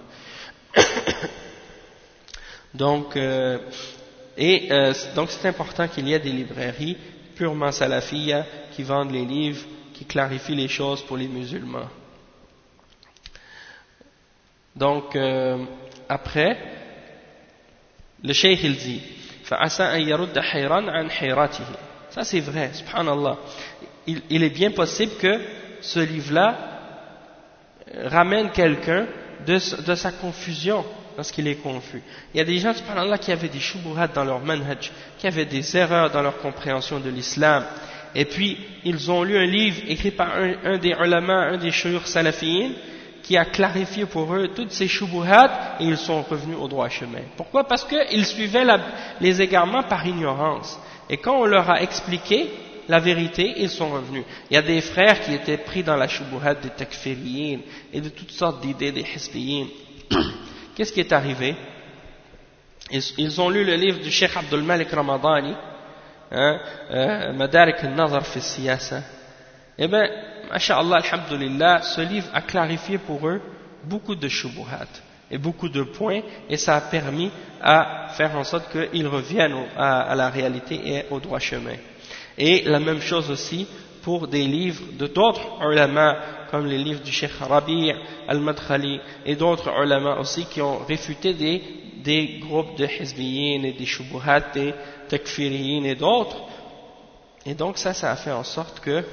Donc c'est important qu'il y ait des librairies purement salafiyya qui vendent les livres, qui clarifient les choses pour les musulmans. Donc après, le cheikh il dit فَعَسَىٰ أَن يَرُدَّ حَيْرًا عَنْ حَيْرَتِهِ. Ça c'est vrai, subhanallah. Il est bien possible que ce livre-là ramène quelqu'un de sa confusion lorsqu'il est confus. Il y a des gens, subhanallah, qui avaient des shubuhat dans leur manhaj, qui avaient des erreurs dans leur compréhension de l'islam, et puis ils ont lu un livre écrit par un des ulama, un des shuyukh salafiyin, qui a clarifié pour eux toutes ces shubuhat, et ils sont revenus au droit chemin. Pourquoi? Parce qu'ils suivaient les égarements par ignorance. Et quand on leur a expliqué la vérité, ils sont revenus. Il y a des frères qui étaient pris dans la shubuhat des takfiriyin et de toutes sortes d'idées des hizbiyin. Qu'est-ce qui est arrivé? Ils ont lu le livre du Cheikh Abdul Malik Ramadani, Madarik al-Nazar fi siyasa. Eh bien, masha'Allah, alhamdulillah, ce livre a clarifié pour eux beaucoup de shubuhat et beaucoup de points, et ça a permis à faire en sorte qu'ils reviennent à la réalité et au droit chemin. Et la même chose aussi pour des livres de d'autres ulama, comme les livres du Cheikh Rabi' al-Madkhali et d'autres ulama aussi qui ont réfuté des groupes de hizbiyin et des shubuhat, des takfiriyin et d'autres. Et donc ça a fait en sorte que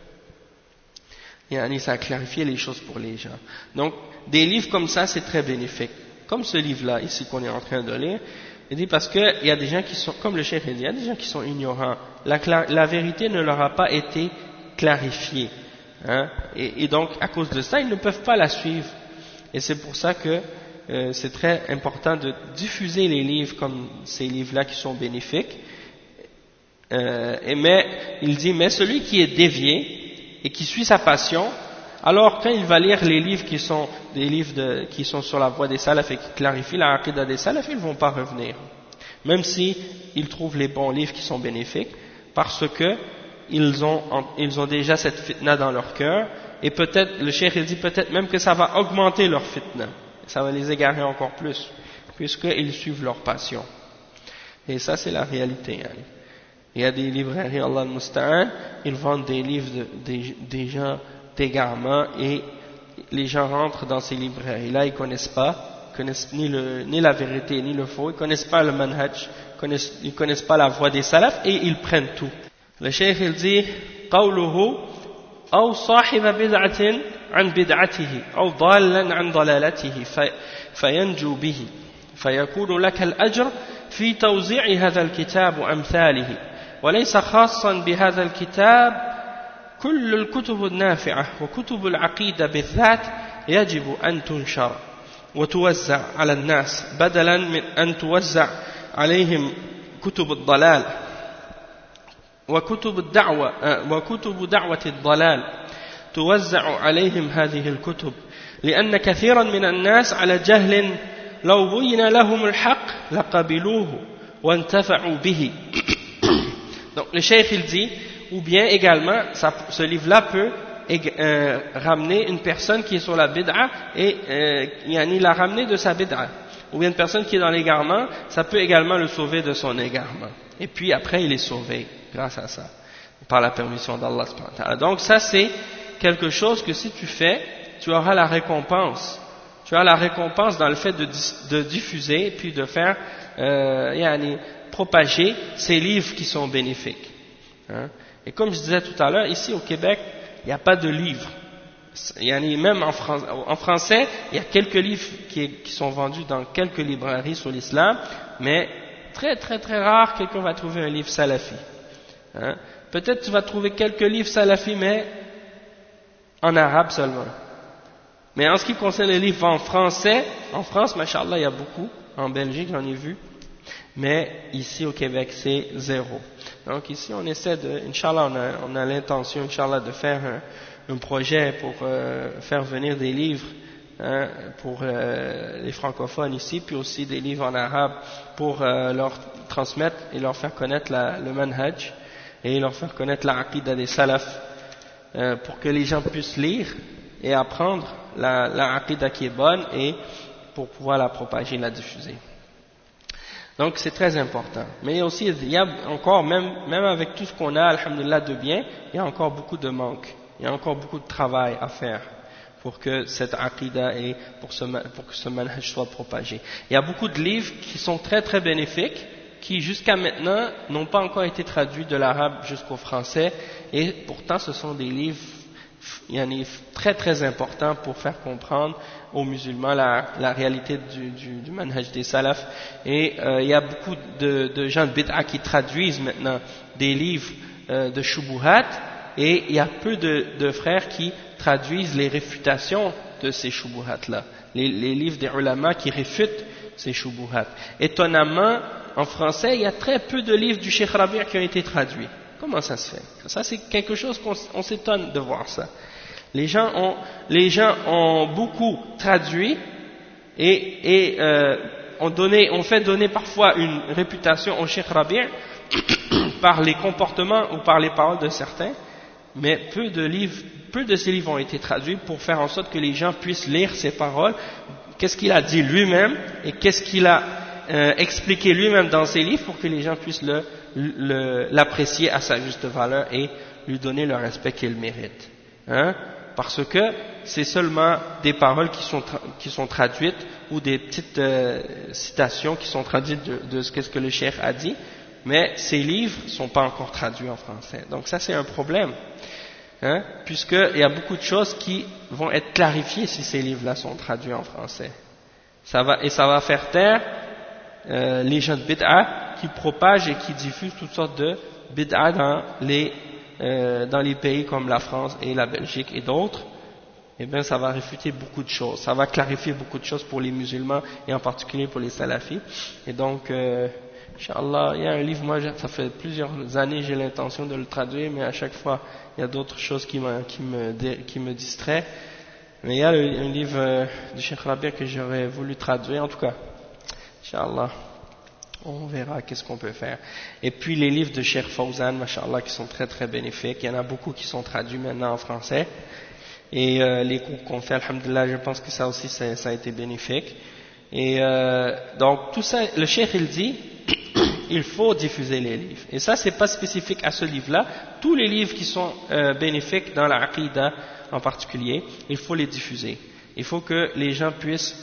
ça a clarifié les choses pour les gens. Donc des livres comme ça, c'est très bénéfique. Comme ce livre-là ici qu'on est en train de lire. Il dit parce qu'il y a des gens qui sont, comme le Cheikh dit, il y a des gens qui sont ignorants. La vérité ne leur a pas été clarifiée. Et donc, à cause de ça, ils ne peuvent pas la suivre. Et c'est pour ça que c'est très important de diffuser les livres comme ces livres-là qui sont bénéfiques. Mais il dit, mais celui qui est dévié et qui suit sa passion, alors quand il va lire les livres qui sont des livres qui sont sur la voie des salafs et qui clarifient la aqida des salafs, ils ne vont pas revenir. Même si ils trouvent les bons livres qui sont bénéfiques, parce que ils ont déjà cette fitna dans leur cœur, et peut-être, le cheikh il dit peut-être même que ça va augmenter leur fitna, ça va les égarer encore plus, puisqu'ils suivent leur passion. Et ça c'est la réalité. Il y a des librairies, Allah al-Musta'an, ils vendent des livres des gens d'égarement, et les gens rentrent dans ces librairies. Là, ils connaissent ni la vérité ni le faux, ils connaissent pas le manhaj, ils connaissent pas la voie des salafs, et ils prennent tout. Le cheikh il dit قوله أو صاحب بدعة عن بدعته أو ضالا عن ضلالته فينجو به فيكون لك الأجر في توزيع هذا الكتاب وأمثاله وليس خاصا بهذا الكتاب. كل الكتب النافعة وكتب العقيدة بالذات يجب أن تنشر وتوزع على الناس بدلا من أن توزع عليهم كتب الضلال وكتب دعوة الضلال توزع عليهم هذه الكتب لأن كثيرا من الناس على جهل لو بين لهم الحق لقبلوه وانتفعوا به. Donc le cheikh il dit, ou bien également ce livre-là peut ramener une personne qui est sur la bid'a et la ramener de sa bid'a, ou bien une personne qui est dans l'égarement, ça peut également le sauver de son égarement, et puis après il est sauvé grâce à ça, par la permission d'Allah subhanahu wa ta'ala. Donc ça c'est quelque chose que si tu fais, tu auras la récompense. Tu as la récompense dans le fait de diffuser puis de faire propager ces livres qui sont bénéfiques. Et comme je disais tout à l'heure, ici au Québec, il n'y a pas de livres. Même en français, il y a quelques livres qui sont vendus dans quelques librairies sur l'islam, mais très très très rare quelqu'un va trouver un livre salafi. Peut-être tu vas trouver quelques livres salafis, mais en arabe seulement. Mais en ce qui concerne les livres en français, en France, machallah, il y a beaucoup. En Belgique, j'en ai vu. Mais ici au Québec, c'est zéro. Donc ici, on essaie Inch'Allah, on a l'intention, Inch'Allah, de faire un projet pour faire venir des livres pour les francophones ici, puis aussi des livres en arabe pour leur transmettre et leur faire connaître le manhaj et leur faire connaître la aqida des salafs, pour que les gens puissent lire et apprendre la aqida qui est bonne et pour pouvoir la propager, la diffuser. Donc c'est très important. Mais aussi, il y a encore, même avec tout ce qu'on a, alhamdulillah, de bien, il y a encore beaucoup de manque. Il y a encore beaucoup de travail à faire pour que cette aqida et pour que ce manhaj soit propagé. Il y a beaucoup de livres qui sont très très bénéfiques, qui jusqu'à maintenant n'ont pas encore été traduits de l'arabe jusqu'au français, et pourtant ce sont des livres très très important pour faire comprendre aux musulmans la réalité du manhaj des salafs. Et il y a beaucoup de gens de bid'a qui traduisent maintenant des livres de shubuhat, et il y a peu de frères qui traduisent les réfutations de ces shubuhat là, les livres des ulama qui réfutent ces shubuhat. Étonnamment, en français, il y a très peu de livres du Cheikh Rabi' qui ont été traduits. Comment ça se fait? Ça, c'est quelque chose qu'on s'étonne de voir ça. Les gens ont beaucoup traduit et on fait donner parfois une réputation au Cheikh Rabi' par les comportements ou par les paroles de certains, mais peu de ces livres ont été traduits pour faire en sorte que les gens puissent lire ces paroles, qu'est-ce qu'il a dit lui-même et qu'est-ce qu'il a expliqué lui-même dans ses livres, pour que les gens puissent l'apprécier à sa juste valeur et lui donner le respect qu'il mérite. Parce que c'est seulement des paroles qui sont traduites, ou des petites citations qui sont traduites de ce que le cheikh a dit, mais ces livres ne sont pas encore traduits en français. Donc ça, c'est un problème, puisqu'il y a beaucoup de choses qui vont être clarifiées si ces livres-là sont traduits en français. Ça va faire taire les gens de bid'a qui propagent et qui diffusent toutes sortes de bid'a dans les pays comme la France et la Belgique et d'autres. Eh bien, ça va réfuter beaucoup de choses, ça va clarifier beaucoup de choses pour les musulmans et en particulier pour les salafis. Et donc, Inch'Allah, il y a un livre, moi ça fait plusieurs années j'ai l'intention de le traduire, mais à chaque fois il y a d'autres choses qui me distraient. Mais il y a un livre du Cheikh Rabi' que j'aurais voulu traduire, en tout cas, Inch'Allah, on verra qu'est-ce qu'on peut faire. Et puis les livres de Cheikh Fawzan, Masha'Allah, qui sont très très bénéfiques, il y en a beaucoup qui sont traduits maintenant en français. Et les cours qu'on fait, alhamdoulilah, je pense que ça aussi ça a été bénéfique. Et donc tout ça, le cheikh il dit il faut diffuser les livres, et ça c'est pas spécifique à ce livre-là, tous les livres qui sont bénéfiques dans la aqida en particulier, il faut les diffuser, il faut que les gens puissent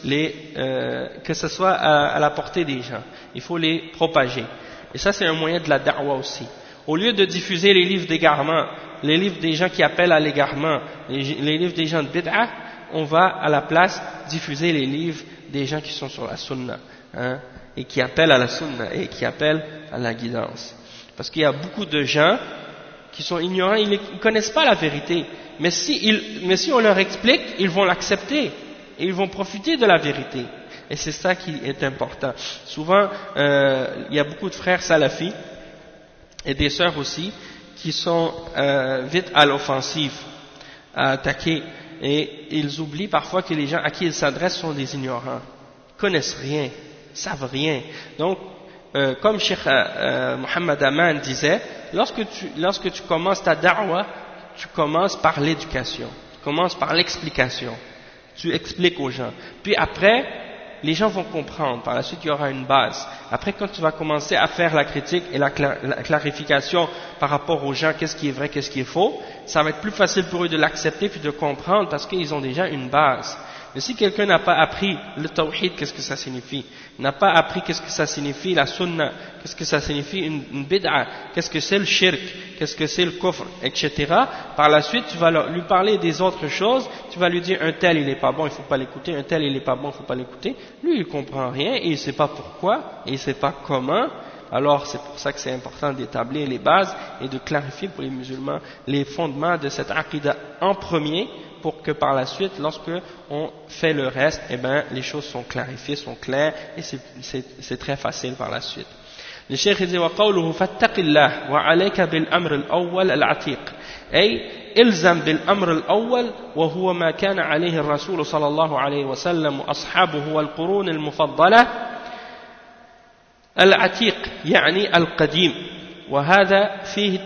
que ce soit à la portée des gens, il faut les propager, et ça c'est un moyen de la da'wa aussi. Au lieu de diffuser les livres d'égarement, les livres des gens qui appellent à l'égarement, les livres des gens de bid'a, on va à la place diffuser les livres des gens qui sont sur la sunna, et qui appellent à la sunna et qui appellent à la guidance. Parce qu'il y a beaucoup de gens qui sont ignorants, ils ne connaissent pas la vérité, mais si on leur explique, ils vont l'accepter et ils vont profiter de la vérité. Et c'est ça qui est important. Souvent, il y a beaucoup de frères salafis et des sœurs aussi qui sont vite à l'offensive, à attaquer, et ils oublient parfois que les gens à qui ils s'adressent sont des ignorants, connaissent rien, savent rien. Donc, comme Cheikh Mohammed Aman disait, lorsque tu commences ta da'wa, tu commences par l'éducation, tu commences par l'explication, tu expliques aux gens, puis après les gens vont comprendre, par la suite il y aura une base. Après, quand tu vas commencer à faire la critique et la clarification par rapport aux gens, qu'est-ce qui est vrai, qu'est-ce qui est faux, ça va être plus facile pour eux de l'accepter puis de comprendre, parce qu'ils ont déjà une base. Mais si quelqu'un n'a pas appris le tawhid, qu'est-ce que ça signifie, n'a pas appris qu'est-ce que ça signifie la sunna, qu'est-ce que ça signifie une bid'a, qu'est-ce que c'est le shirk, qu'est-ce que c'est le kufr, etc. Par la suite, tu vas lui parler des autres choses, tu vas lui dire un tel il est pas bon, il faut pas l'écouter, un tel il est pas bon, il faut pas l'écouter. Lui il comprend rien et il sait pas pourquoi et il sait pas comment. Alors c'est pour ça que c'est important d'établir les bases et de clarifier pour les musulmans les fondements de cette aqida en premier, pour que par la suite, lorsque on fait le reste, eh ben, les choses sont clarifiées, sont claires, et c'est très facile par la suite. Le cheikh dit وقوله فاتق الله وعليك بالأمر الأول العتيق أي إلزم بالأمر الأول وهو ما كان عليه الرسول صلى الله عليه وسلم وأصحابه والقرون المفضلة العتيق يعني القديم، وهذا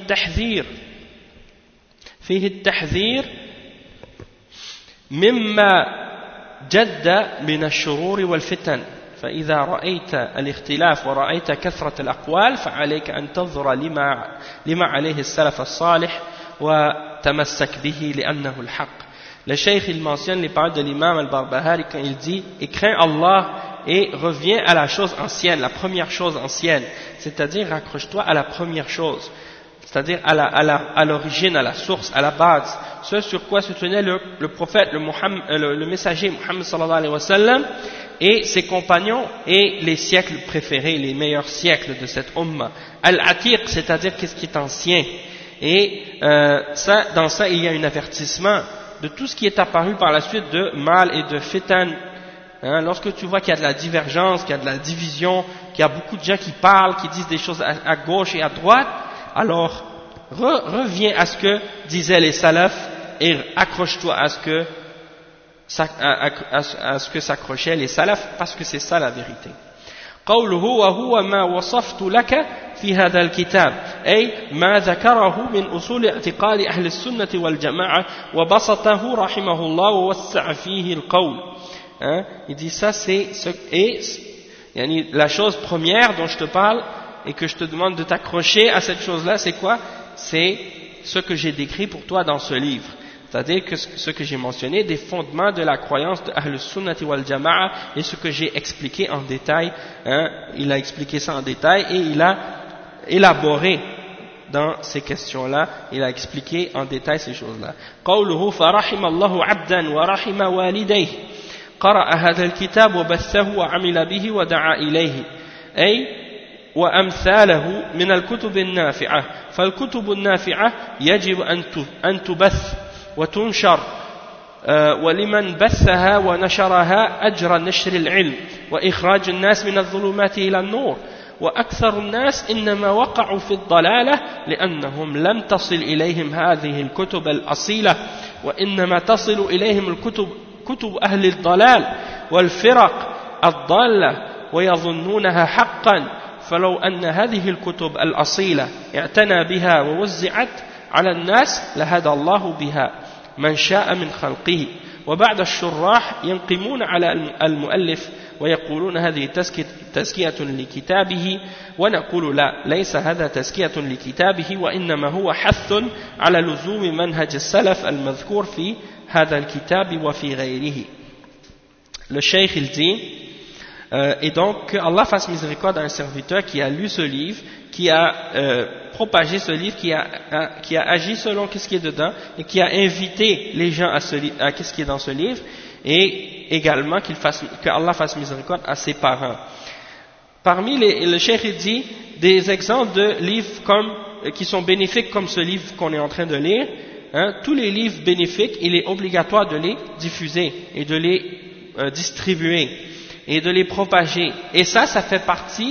فيه التحذير مما جد من الشرور والفتن. فإذا رأيت الاختلاف ورأيت كثرة الأقوال فعليك أن تنظر لما عليه السلف الصالح وتمسك به لأنه الحق. Le cheikh il mentionne les paroles de l'imam al-Barbahari quand il dit « Et crains Allah et reviens à la chose ancienne, la première chose ancienne, c'est-à-dire raccroche-toi à la première chose, c'est-à-dire à l'origine, à la source, à la base, ce sur quoi se tenait le prophète, le messager Muhammad sallallahu alayhi wa sallam, et ses compagnons, et les siècles préférés, les meilleurs siècles de cette umma. Al-Atiq, c'est-à-dire qu'est-ce qui est ancien. Et dans ça, il y a un avertissement de tout ce qui est apparu par la suite de mal et de fitan. Lorsque tu vois qu'il y a de la divergence, qu'il y a de la division, qu'il y a beaucoup de gens qui parlent, qui disent des choses à gauche et à droite, alors reviens à ce que disaient les salafs et accroche-toi à ce que s'accrochaient les salafs, parce que c'est ça la vérité. قوله وهو ما وصفت لك في هذا الكتاب أي ما ذكره من أصول اعتقاد أهل السنة والجماعة وبسطه رحمه الله ووسع فيه القول. Il dit ça c'est la chose première dont je te parle et que je te demande de t'accrocher à cette chose-là, c'est quoi? C'est ce que j'ai décrit pour toi dans ce livre. C'est-à-dire que ce que j'ai mentionné, des fondements de la croyance de Ahl Sunnati wal Jama'a, et ce que j'ai expliqué en détail, il a expliqué ça en détail et il a élaboré dans ces questions-là, il a expliqué en détail ces choses-là. قوله فرحم الله عبدا ورحم والديه قرأ هذا الكتاب وبثه وعمل به ودعا إليه أي وأمثاله من الكتب النافعة فالكتب النافعة يجب أن تبث وتنشر ولمن بثها ونشرها أجر نشر العلم وإخراج الناس من الظلمات إلى النور وأكثر الناس إنما وقعوا في الضلالة لأنهم لم تصل إليهم هذه الكتب الأصيلة وإنما تصل إليهم كتب أهل الضلال والفرق الضالة ويظنونها حقا فلو أن هذه الكتب الأصيلة اعتنى بها ووزعت على الناس لهدى الله بها من شاء من خلقه وبعد الشراح ينقمون على المؤلف ويقولون هذه تزكية لكتابه ونقول لا ليس هذا تزكية لكتابه وإنما هو حث على لزوم منهج السلف المذكور في هذا الكتاب وفي غيره. Le cheikh il dit et donc que Allah fasse miséricorde à un serviteur qui a lu ce livre, qui a propagé ce livre, qui a agi selon ce qui est dedans et qui a invité les gens à ce qui est dans ce livre, et également que Allah fasse miséricorde à ses parents. Parmi le cheikh dit des exemples de livres qui sont bénéfiques comme ce livre qu'on est en train de lire. Tous les livres bénéfiques, il est obligatoire de les diffuser et de les distribuer et de les propager. Et ça fait partie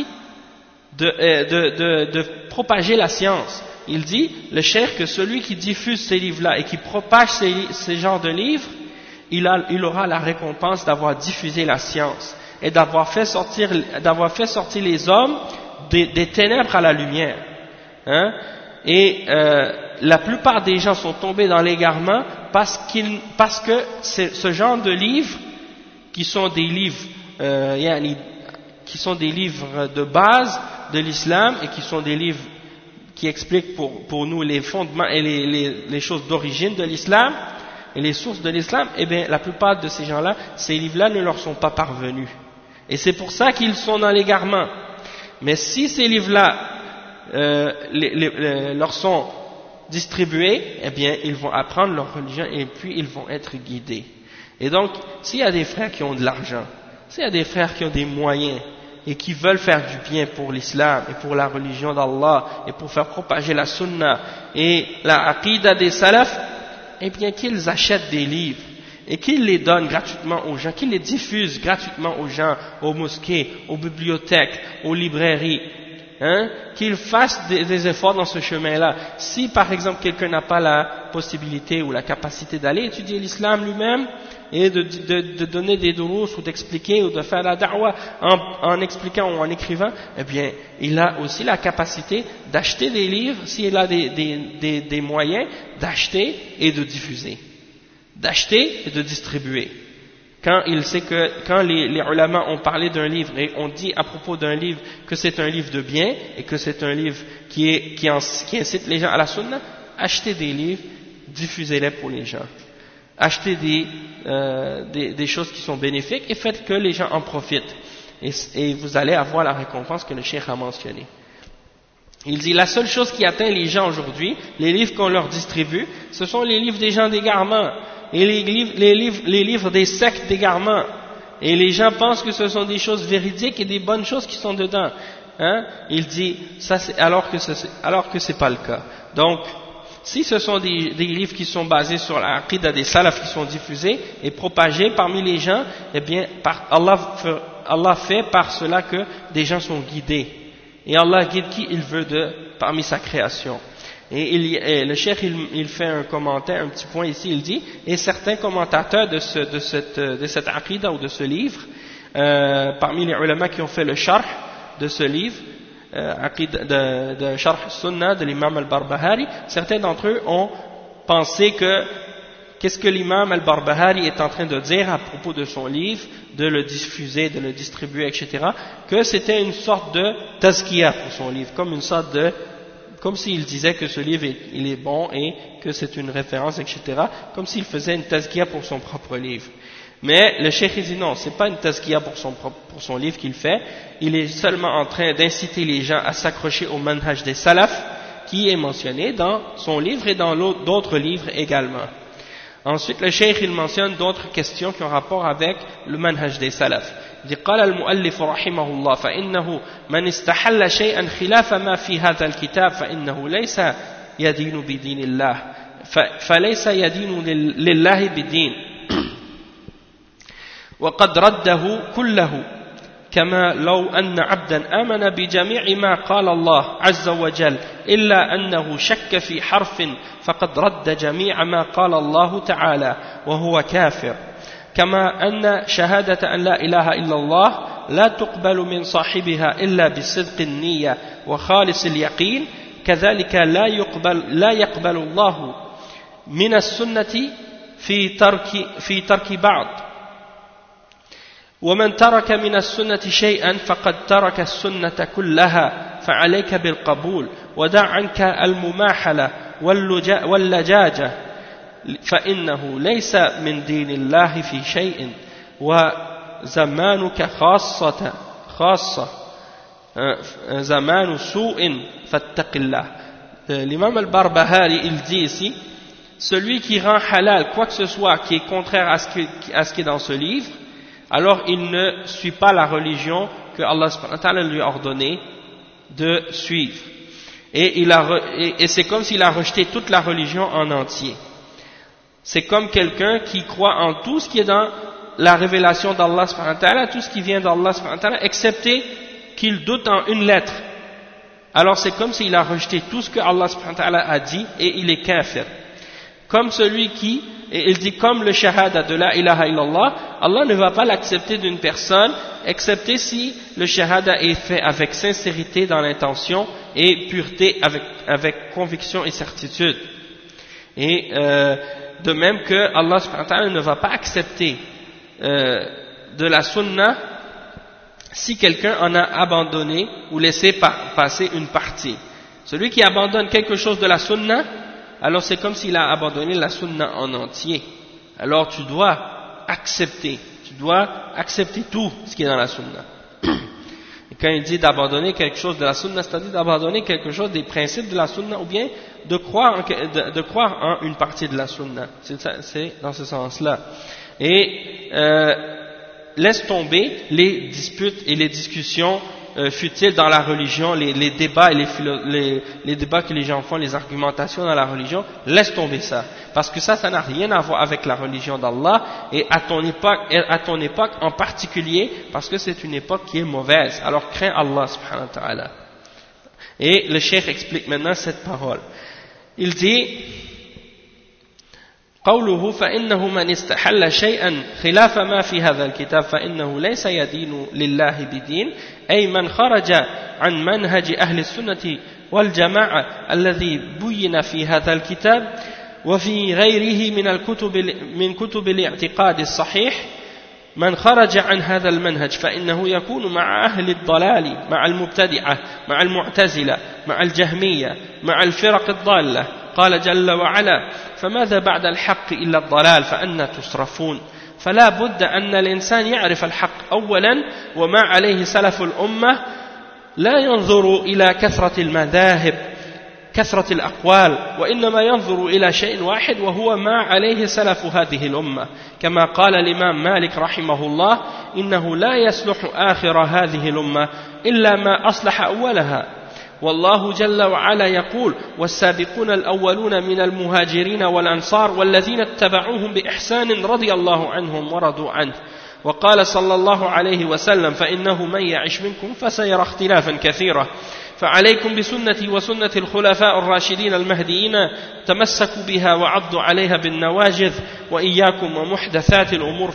de propager la science. Il dit, le cheikh, que celui qui diffuse ces livres-là et qui propage ces genres de livres, il aura la récompense d'avoir diffusé la science et d'avoir fait sortir les hommes des ténèbres à la lumière. La plupart des gens sont tombés dans l'égarement parce que c'est ce genre de livres qui sont des livres de base de l'islam et qui sont des livres qui expliquent pour nous les fondements et les choses d'origine de l'islam et les sources de l'islam, eh bien la plupart de ces gens-là, ces livres-là ne leur sont pas parvenus. Et c'est pour ça qu'ils sont dans l'égarement. Mais si ces livres-là leur sont distribués, eh bien ils vont apprendre leur religion et puis ils vont être guidés. Et donc, s'il y a des frères qui ont de l'argent, s'il y a des frères qui ont des moyens et qui veulent faire du bien pour l'islam et pour la religion d'Allah et pour faire propager la sunna et la aqidah des salafs, eh bien qu'ils achètent des livres et qu'ils les donnent gratuitement aux gens, qu'ils les diffusent gratuitement aux gens, aux mosquées, aux bibliothèques, aux librairies, qu'ils fassent des efforts dans ce chemin-là. Si par exemple quelqu'un n'a pas la possibilité ou la capacité d'aller étudier l'islam lui-même et de donner des durous ou d'expliquer ou de faire la da'wah en expliquant ou en écrivant, eh bien il a aussi la capacité d'acheter des livres, s'il a des moyens, d'acheter et de diffuser, d'acheter et de distribuer. Quand il sait que quand les ulama ont parlé d'un livre et ont dit à propos d'un livre que c'est un livre de bien et que c'est un livre qui incite les gens à la sunna, achetez des livres, diffusez-les pour les gens. Achetez des choses qui sont bénéfiques et faites que les gens en profitent. Et vous allez avoir la récompense que le cheikh a mentionnée. Il dit la seule chose qui atteint les gens aujourd'hui, les livres qu'on leur distribue, ce sont les livres des gens d'égarement et les livres des sectes d'égarement. Et les gens pensent que ce sont des choses véridiques et des bonnes choses qui sont dedans. Hein? Il dit ça, alors que c'est pas le cas. Donc, si ce sont des livres qui sont basés sur l'aqida des salafs qui sont diffusés et propagés parmi les gens, eh bien, Allah fait par cela que des gens sont guidés. Et Allah guide qui il veut parmi sa création. Et le cheikh il fait un commentaire, un petit point ici, il dit, et certains commentateurs de cette aqida ou de ce livre, parmi les ulama qui ont fait le sharh de ce livre, de Sharh Sunnah de l'imam al-Barbahari, certains d'entre eux ont pensé qu'est-ce que l'imam al-Barbahari est en train de dire à propos de son livre, de le diffuser, de le distribuer, etc., que c'était une sorte de tazkiyah pour son livre, comme s'il disait que ce livre il est bon et que c'est une référence, etc., comme s'il faisait une tazkiyah pour son propre livre. Mais le cheikh dit non, c'est pas une tazkiyah pour son livre qu'il fait, il est seulement en train d'inciter les gens à s'accrocher au manhaj des salafs qui est mentionné dans son livre et dans d'autres livres également. Ensuite, le cheikh il mentionne d'autres questions qui ont rapport avec le manhaj des salafs. Il dit قال المؤلف رحمه الله فإنه من استحل شيئا خلاف ما في هذا الكتاب فإنه ليس يدين بدين الله فليس يدين لله بدين وقد رده كله كما لو أن عبدا آمن بجميع ما قال الله عز وجل إلا أنه شك في حرف فقد رد جميع ما قال الله تعالى وهو كافر كما أن شهادة أن لا إله إلا الله لا تقبل من صاحبها إلا بصدق النية وخالص اليقين كذلك لا يقبل الله من السنة في ترك بعض ومن ترك من السنة شيئا فقد ترك السنة كلها فعليك بالقبول ودع عنك المماحلة واللجاجة فإنه ليس من دين الله في شيء وزمانك خاصة زمان سوء فاتق الله. L'imam al-Barbahari il dit ici, celui qui rend halal quoi que ce soit qui est contraire à ce qui est dans ce livre, alors il ne suit pas la religion que Allah subhanahu wa ta'ala lui a ordonné de suivre. Et c'est comme s'il a rejeté toute la religion en entier. C'est comme quelqu'un qui croit en tout ce qui est dans la révélation d'Allah subhanahu wa ta'ala, tout ce qui vient d'Allah subhanahu wa ta'ala, excepté qu'il doute en une lettre. Alors c'est comme s'il a rejeté tout ce que Allah subhanahu wa ta'ala a dit et il est kafir. Comme celui qui, et il dit comme le shahada de la ilaha illallah, Allah ne va pas l'accepter d'une personne, excepté si le shahada est fait avec sincérité dans l'intention et pureté avec conviction et certitude. Et de même que Allah subhanahu wa ta'ala ne va pas accepter de la sunna si quelqu'un en a abandonné ou laissé passer une partie. Celui qui abandonne quelque chose de la sunna, alors c'est comme s'il a abandonné la sunna en entier. Alors tu dois accepter tout ce qui est dans la sunna. Et quand il dit d'abandonner quelque chose de la sunna, c'est-à-dire d'abandonner quelque chose des principes de la sunna, ou bien de croire en une partie de la sunna. C'est dans ce sens-là. Et laisse tomber les disputes et les discussions futiles dans la religion, les débats et les débats que les gens font, les argumentations dans la religion, laisse tomber ça. Parce que ça n'a rien à voir avec la religion d'Allah et à ton époque en particulier, parce que c'est une époque qui est mauvaise. Alors crains Allah subhanahu wa ta'ala. Et le cheikh explique maintenant cette parole. Il dit قوله فإنه من استحل شيئا خلاف ما في هذا الكتاب فإنه ليس يدين لله بدين أي من خرج عن منهج أهل السنة والجماعة الذي بين في هذا الكتاب وفي غيره من كتب الاعتقاد الصحيح من خرج عن هذا المنهج فإنه يكون مع أهل الضلال مع المبتدعة مع المعتزلة مع الجهمية مع الفرق الضالة قال جل وعلا فماذا بعد الحق إلا الضلال فأنى تصرفون فلا بد أن الإنسان يعرف الحق أولا وما عليه سلف الأمة لا ينظر إلى كثرة المذاهب كثرة الأقوال وإنما ينظر إلى شيء واحد وهو ما عليه سلف هذه الأمة كما قال الإمام مالك رحمه الله إنه لا يصلح آخر هذه الأمة إلا ما أصلح أولها والله جل وعلا يقول والسابقون الأولون من المهاجرين والأنصار والذين اتبعوهم بإحسان رضي الله عنهم ورضوا عنه وقال صلى الله عليه وسلم فإنه من يعش منكم فسيرى اختلافا كثيرا فعليكم بسنتي وسنة الخلفاء الراشدين المهديين تمسكوا بها وعضوا عليها بالنواجذ وإياكم ومحدثات الأمور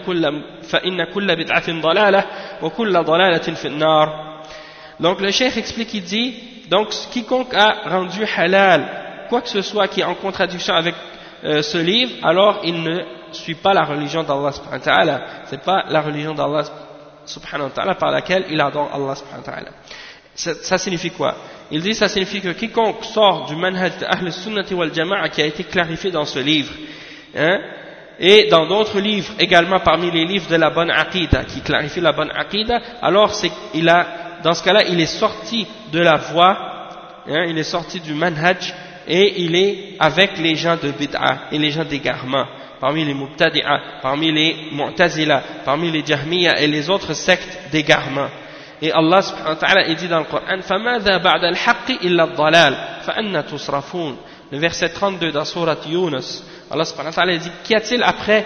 فإن كل بدعة ضلالة وكل ضلالة في النار. Donc le cheikh explique, il dit, donc quiconque a rendu halal quoi que ce soit qui est en contradiction avec ce livre, alors il ne suit pas la religion d'Allah subhanahu wa ta'ala. C'est pas la religion d'Allah subhanahu wa ta'ala par laquelle il adore Allah subhanahu wa ta'ala. Ça signifie quoi? Il dit, ça signifie que quiconque sort du manhaj de Ahl Sunnati wal Jama'a qui a été clarifié dans ce livre, hein, et dans d'autres livres également parmi les livres de la bonne aqida, qui clarifient la bonne aqida, alors dans ce cas-là, il est sorti de la voie, hein, il est sorti du manhaj, et il est avec les gens de bid'a et les gens d'égarement, parmi les mubtadi'a, parmi les mu'tazila, parmi les jahmiya et les autres sectes d'égarement. Et Allah subhanahu wa ta'ala dit dans le Coran فَمَاذَا بَعْدَ الْحَقِّ إِلَّا الضَّلَالِ فَأَنَّ تُصْرَفُونَ. Le verset 32 dans Surat Yunus, Allah subhanahu wa ta'ala dit qu'y a-t-il après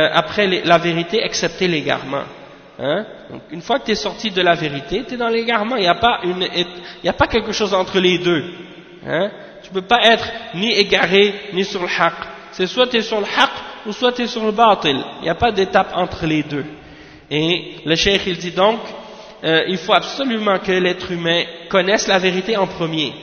la vérité excepté l'égarement, hein? Donc, une fois que tu es sorti de la vérité, tu es dans l'égarement, il n'y a pas quelque chose entre les deux, hein? Tu ne peux pas être ni égaré ni sur le haqq, c'est soit tu es sur le haqq ou soit tu es sur le batil, il n'y a pas d'étape entre les deux. Et le cheikh il dit donc il faut absolument que l'être humain connaisse la vérité en premier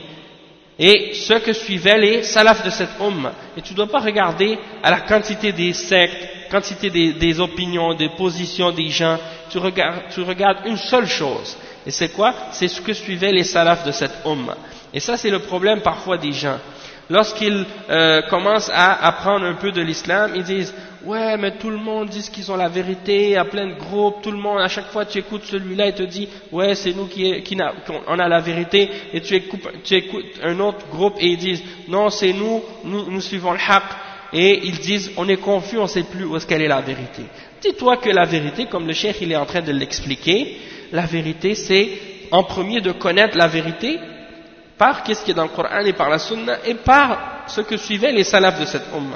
et ce que suivaient les salafs de cette umma. Et tu ne dois pas regarder à la quantité des sectes, quantité des opinions, des positions des gens. Tu regardes une seule chose. Et c'est quoi? C'est ce que suivaient les salafs de cette umma. Et ça c'est le problème parfois des gens. Lorsqu'ils commencent à apprendre un peu de l'islam, ils disent ouais mais tout le monde dit qu'ils ont la vérité, il y a plein de groupes, tout le monde, à chaque fois tu écoutes celui-là et te dit ouais c'est nous on a la vérité, et tu écoutes un autre groupe et ils disent non c'est nous suivons le haqq, et ils disent on est confus, on ne sait plus où est-ce qu'elle est la vérité. Dis-toi que la vérité, comme le cheikh il est en train de l'expliquer, la vérité c'est en premier de connaître la vérité par qu'est-ce qui est dans le Coran et par la Sunna et par ce que suivaient les salafs de cette umma.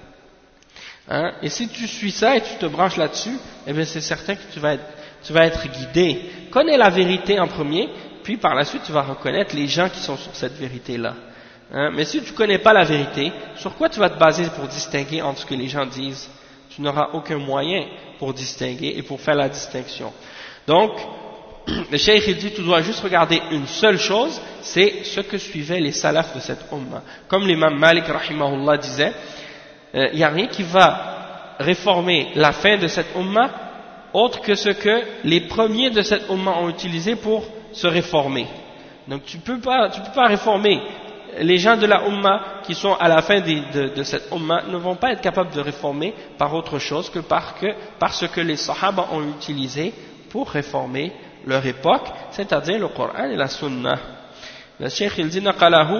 Hein? Et si tu suis ça et tu te branches là-dessus, eh bien c'est certain que tu vas être guidé. Connais la vérité en premier, puis par la suite tu vas reconnaître les gens qui sont sur cette vérité-là. Hein? Mais si tu ne connais pas la vérité, sur quoi tu vas te baser pour distinguer entre ce que les gens disent? Tu n'auras aucun moyen pour distinguer et pour faire la distinction. Donc, le cheikh il dit tu dois juste regarder une seule chose, c'est ce que suivaient les salafs de cette umma. Comme l'imam Malik rahimahullah disait, il n'y a rien qui va réformer la fin de cette umma autre que ce que les premiers de cette umma ont utilisé pour se réformer. Donc tu peux pas réformer. Les gens de la umma qui sont à la fin de cette umma ne vont pas être capables de réformer par autre chose que par ce que les sahaba ont utilisé pour réformer leur époque, c'est-à-dire le Coran et la Sunna. Le cheikh il dit نقله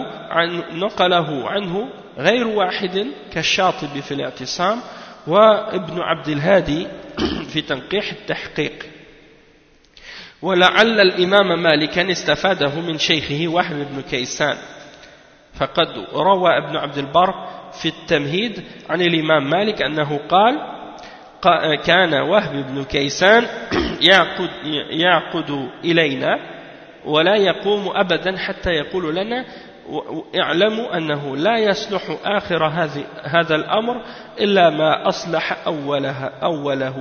عنه غير واحد كالشاطبي في الاعتصام وابن عبد الهادي في تنقيح التحقيق. ولعل الإمام مالكا استفاده من شيخه وهب بن كيسان، فقد روى ابن عبد البر في التمهيد عن الإمام مالك أنه قال كان وهب بن كيسان يعقد إلينا ولا يقوم أبدا حتى يقول لنا اعلموا أنه لا يصلح آخر هذا الأمر إلا ما أصلح أوله.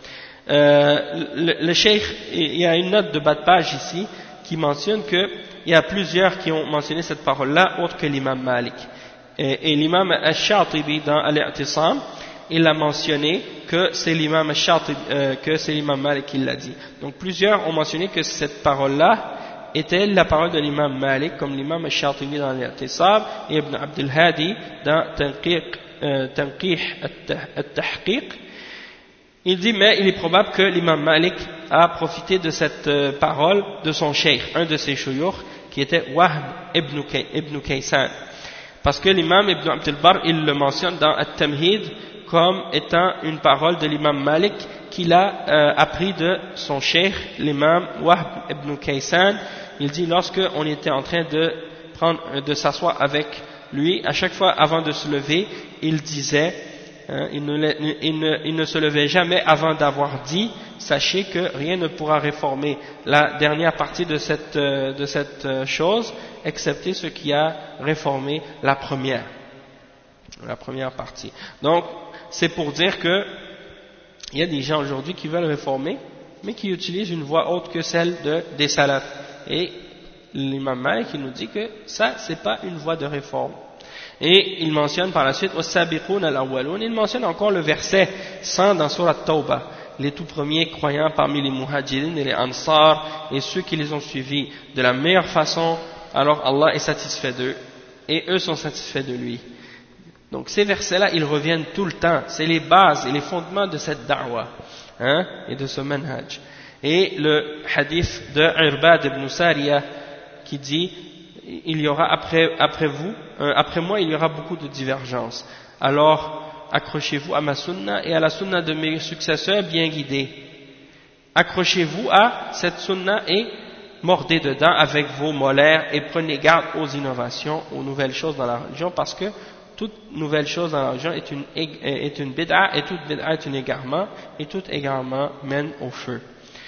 Le cheikh, il y a une note de bas de page ici qui mentionne qu'il y a plusieurs qui ont mentionné cette parole-là autre que l'imam Malik. Et l'imam Al-Shatibi dans Al-I'tisam, il a mentionné que c'est l'imam Malik qui l'a dit. Donc plusieurs ont mentionné que cette parole-là était la parole de l'imam Malik, comme l'imam Al-Shatibi dans l'I'tisab et Ibn Abdul Hadi dans Tanqih al-Tahqiq. Il dit, mais il est probable que l'imam Malik a profité de cette parole de son cheikh, un de ses shuyukh, qui était Wahb ibn Kaysan. Parce que l'imam Ibn Abd al-Barr, il le mentionne dans At-Tamhid comme étant une parole de l'imam Malik qu'il a appris de son cheikh, l'imam Wahb ibn Kaysan. Il dit, lorsque on était en train de s'asseoir avec lui, à chaque fois avant de se lever, il disait, il ne se levait jamais avant d'avoir dit, sachez que rien ne pourra réformer la dernière partie de cette chose, excepté ce qui a réformé la première partie. Donc, c'est pour dire que il y a des gens aujourd'hui qui veulent réformer, mais qui utilisent une voie autre que celle des salafs. Et l'imam Malik, il nous dit que ça, c'est pas une voie de réforme. Et il mentionne par la suite il mentionne encore le verset 100 dans Surat Tawbah, les tout premiers croyants parmi les muhajirin et les ansar et ceux qui les ont suivis de la meilleure façon, alors Allah est satisfait d'eux et eux sont satisfaits de lui. Donc ces versets-là, ils reviennent tout le temps, c'est les bases et les fondements de cette da'wah et de ce manhaj. Et le hadith de Irbad ibn Sariya qui dit, il y aura après moi il y aura beaucoup de divergences, alors accrochez-vous à ma sunna et à la sunna de mes successeurs bien guidés. Accrochez-vous à cette sunna et mordez dedans avec vos molaires et prenez garde aux innovations, aux nouvelles choses dans la religion, parce que toute nouvelle chose dans la religion est une bid'a, et toute bid'a est un égarement, et tout égarement mène au feu.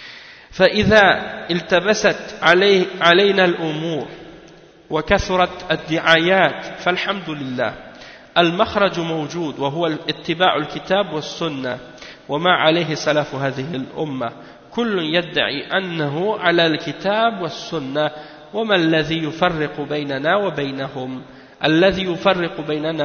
فإذا التبست علينا الأمور وكثرت الدعايات فالحمد لله المخرج موجود وهو اتباع الكتاب والسنة وما عليه سلف هذه الأمة كل يدعي أنه على الكتاب والسنة وما الذي يفرق بيننا وبينهم الذي يفرق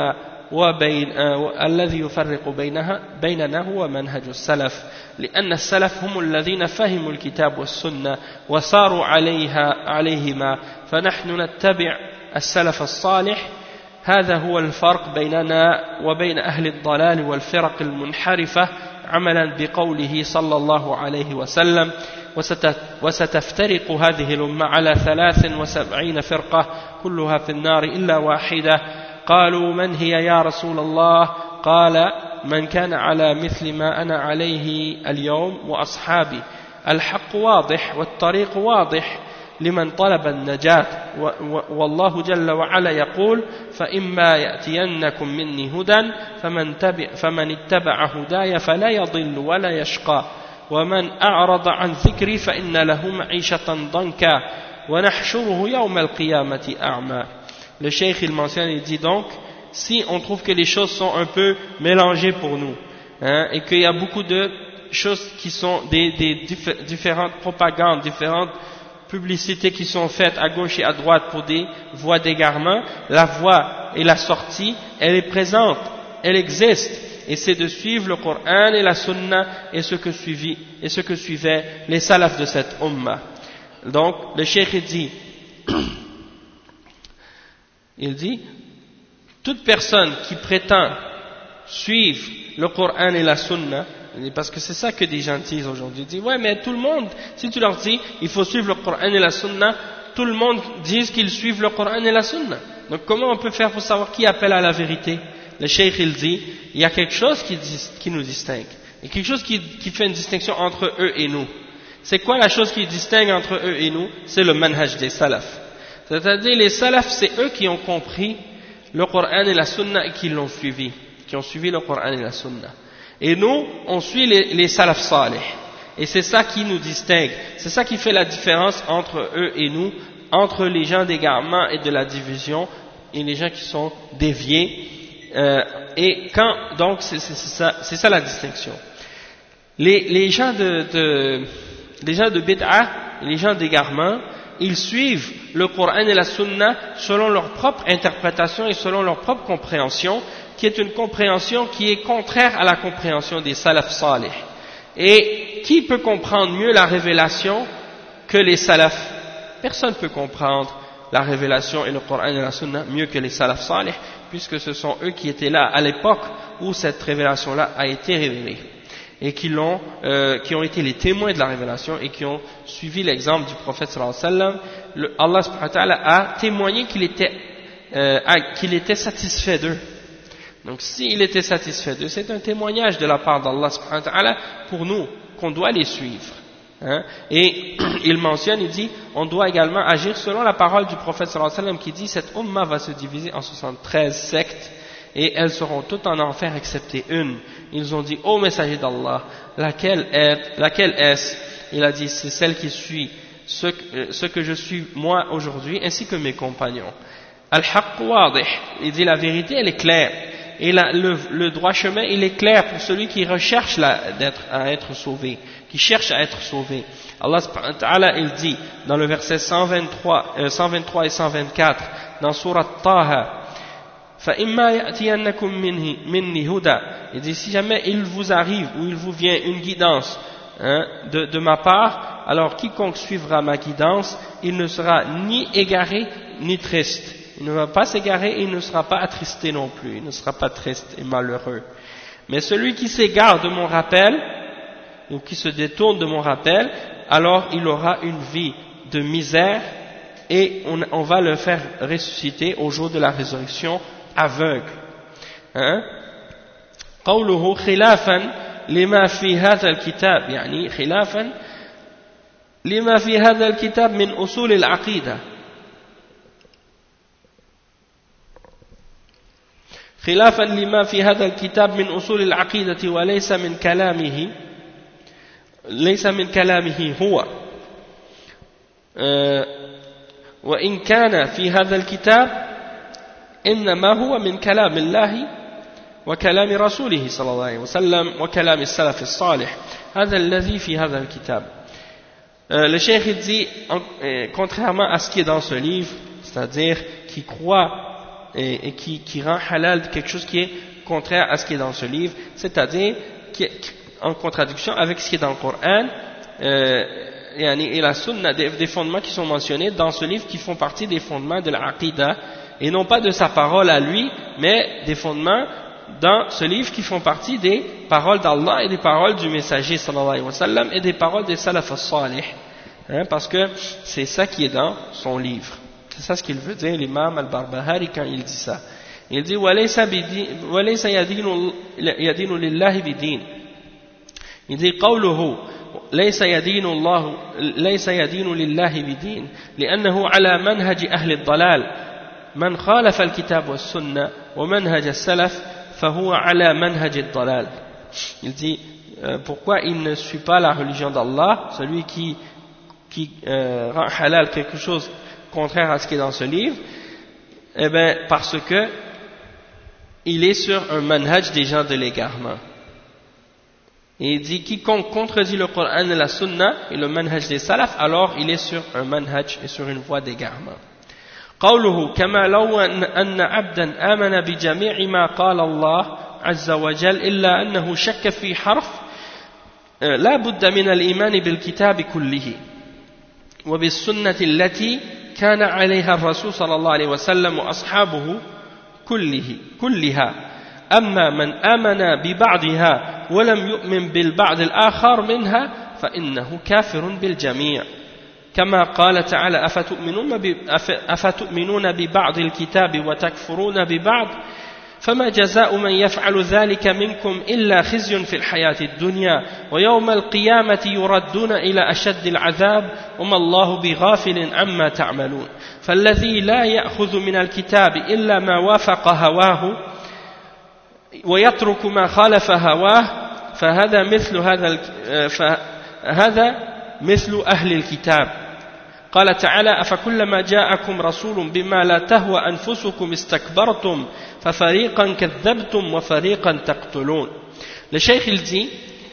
بيننا هو منهج السلف لأن السلف هم الذين فهموا الكتاب والسنة وصاروا عليهما فنحن نتبع السلف الصالح هذا هو الفرق بيننا وبين أهل الضلال والفرق المنحرفة عملا بقوله صلى الله عليه وسلم وستفترق هذه الأمة على 73 فرقة كلها في النار إلا واحدة قالوا من هي يا رسول الله قال من كان على مثل ما أنا عليه اليوم وأصحابي الحق واضح والطريق واضح لمن طلب النجاة والله جل وعلا يقول فإما يأتينكم مني هدى فمن اتبع هداي فلا يضل ولا يشقى ومن أعرض عن ذكري فإن له معيشة ضنكا ونحشره يوم القيامة أعمى. Le cheikh il mentionne, il dit donc, si on trouve que les choses sont un peu mélangées pour nous, et qu'il y a beaucoup de choses qui sont des différentes propagandes, différentes publicités qui sont faites à gauche et à droite pour des voies d'égarement, la voie et la sortie, elle est présente, elle existe, et c'est de suivre le Coran et la Sunna et ce que suivaient les salafs de cette ummah. Donc le cheikh il dit, toute personne qui prétend suivre le Coran et la Sunna, parce que c'est ça que des gens disent aujourd'hui, ils disent, ouais mais tout le monde, si tu leur dis, il faut suivre le Coran et la Sunna, tout le monde dit qu'ils suivent le Coran et la Sunna. Donc comment on peut faire pour savoir qui appelle à la vérité? Le cheikh il dit, il y a quelque chose qui nous distingue, et quelque chose qui fait une distinction entre eux et nous. C'est quoi la chose qui distingue entre eux et nous? C'est le manhaj des salafs. C'est-à-dire les salafs, c'est eux qui ont compris le Coran et la Sunna et qui l'ont suivi, qui ont suivi le Coran et la Sunna. Et nous, on suit les salafs salih. Et c'est ça qui nous distingue. C'est ça qui fait la différence entre eux et nous, entre les gens d'égarement et de la division et les gens qui sont déviés. Donc c'est ça la distinction. Les gens de bid'a, les gens d'égarement, ils suivent le Coran et la Sunna selon leur propre interprétation et selon leur propre compréhension, qui est une compréhension qui est contraire à la compréhension des salafs salih. Et qui peut comprendre mieux la révélation que les salafs? Personne ne peut comprendre la révélation et le Coran et la Sunna mieux que les salafs salih, puisque ce sont eux qui étaient là à l'époque où cette révélation-là a été révélée. et qui ont été les témoins de la révélation et qui ont suivi l'exemple du prophète sallallahu alayhi wa sallam, Allah subhanahu wa ta'ala a témoigné qu'il était satisfait d'eux. Donc s'il était satisfait d'eux, c'est un témoignage de la part d'Allah subhanahu wa ta'ala pour nous, qu'on doit les suivre. Hein? Et il mentionne, il dit, on doit également agir selon la parole du prophète sallallahu alayhi wa sallam qui dit, cette umma va se diviser en 73 sectes et elles seront toutes en enfer excepté une. Ils ont dit, ô messager d'Allah, laquelle est-ce? Il a dit, c'est celle qui suit ce que je suis moi aujourd'hui ainsi que mes compagnons. Al-haqq wadih, il dit la vérité elle est claire. Et le droit chemin, il est clair pour celui qui recherche à être sauvé, qui cherche à être sauvé. Allah subhanahu wa ta'ala, il dit, dans le verset 123 et 124, dans Surat Taha, فَإِمَّا يَأْتِيَنَّكُم مِّنِّي هُدًى. Il dit, si jamais il vous arrive ou il vous vient une guidance de ma part, alors quiconque suivra ma guidance, il ne sera ni égaré ni triste. Il ne va pas s'égarer et il ne sera pas attristé non plus, il ne sera pas triste et malheureux. Mais celui qui s'égare de mon rappel, ou qui se détourne de mon rappel, alors il aura une vie de misère et on va le faire ressusciter au jour de la résurrection aveugle. قوله خلافا لما في هذا الكتاب يعني خلافا لما في هذا الكتاب من أصول العقيدة خلافا لما في هذا الكتاب من أصول العقيدة وليس من كلامه هو وإن كان في هذا الكتاب إنما هو من كلام الله وكلام رسوله صلى الله عليه وسلم وكلام السلف الصالح هذا الذي في هذا الكتاب. Le cheikh dit, contrairement à ce qui est dans ce livre, c'est-à-dire qui croit et qui rend halal quelque chose qui est contraire à ce qui est dans ce livre, c'est-à-dire qui est en contradiction avec ce qui est dans le Coran et la sunna, des fondements qui sont mentionnés dans ce livre qui font partie des fondements de l'Aqidah et non pas de sa parole à lui, mais des fondements dans ce livre qui font partie des paroles d'Allah et des paroles du messager sallallahu alayhi wa sallam et des paroles des salaf as-salih, parce que c'est ça qui est dans son livre. C'est ça ce qu'il veut dire l'imam al-Barbahari quand il dit ça. Il dit وَلَيْسَ يَدِينُ لِلَّهِ بِدِينٍ. Il dit قوله ليس يدين لله بدين لأنه على منهج أهل الضلال من خالف الكتاب والسنة ومنهج السلف فهو على منهج الضلال. Il dit pourquoi il ne suit pas la religion d'Allah, celui qui rend halal quelque chose contraire à ce qui est dans ce livre, eh bien parce que il est sur un manhaj des gens de l'égarement. Et il dit quiconque contredit le Coran et la Sunna et le manhaj des salaf, alors il est sur un manhaj et sur une voie d'égarement. قوله كما لو أن عبدا آمن بجميع ما قال الله عز وجل إلا أنه شك في حرف لا بد من الإيمان بالكتاب كله وبالسنة التي كان عليها الرسول صلى الله عليه وسلم وأصحابه كلها أما من آمن ببعضها ولم يؤمن بالبعض الآخر منها فإنه كافر بالجميع كما قال تعالى أفتؤمنون ببعض الكتاب وتكفرون ببعض فما جزاء من يفعل ذلك منكم إلا خزي في الحياة الدنيا ويوم القيامة يردون إلى أشد العذاب وما الله بغافل عما تعملون فالذي لا يأخذ من الكتاب إلا ما وافق هواه ويترك ما خالف هواه فهذا مثل أهل الكتاب. قال تعالى أفكلما جاءكم رسول بما لا تهوى أنفسكم استكبرتم ففريقا كذبتم وفريقا تقتلون. Le cheikh il dit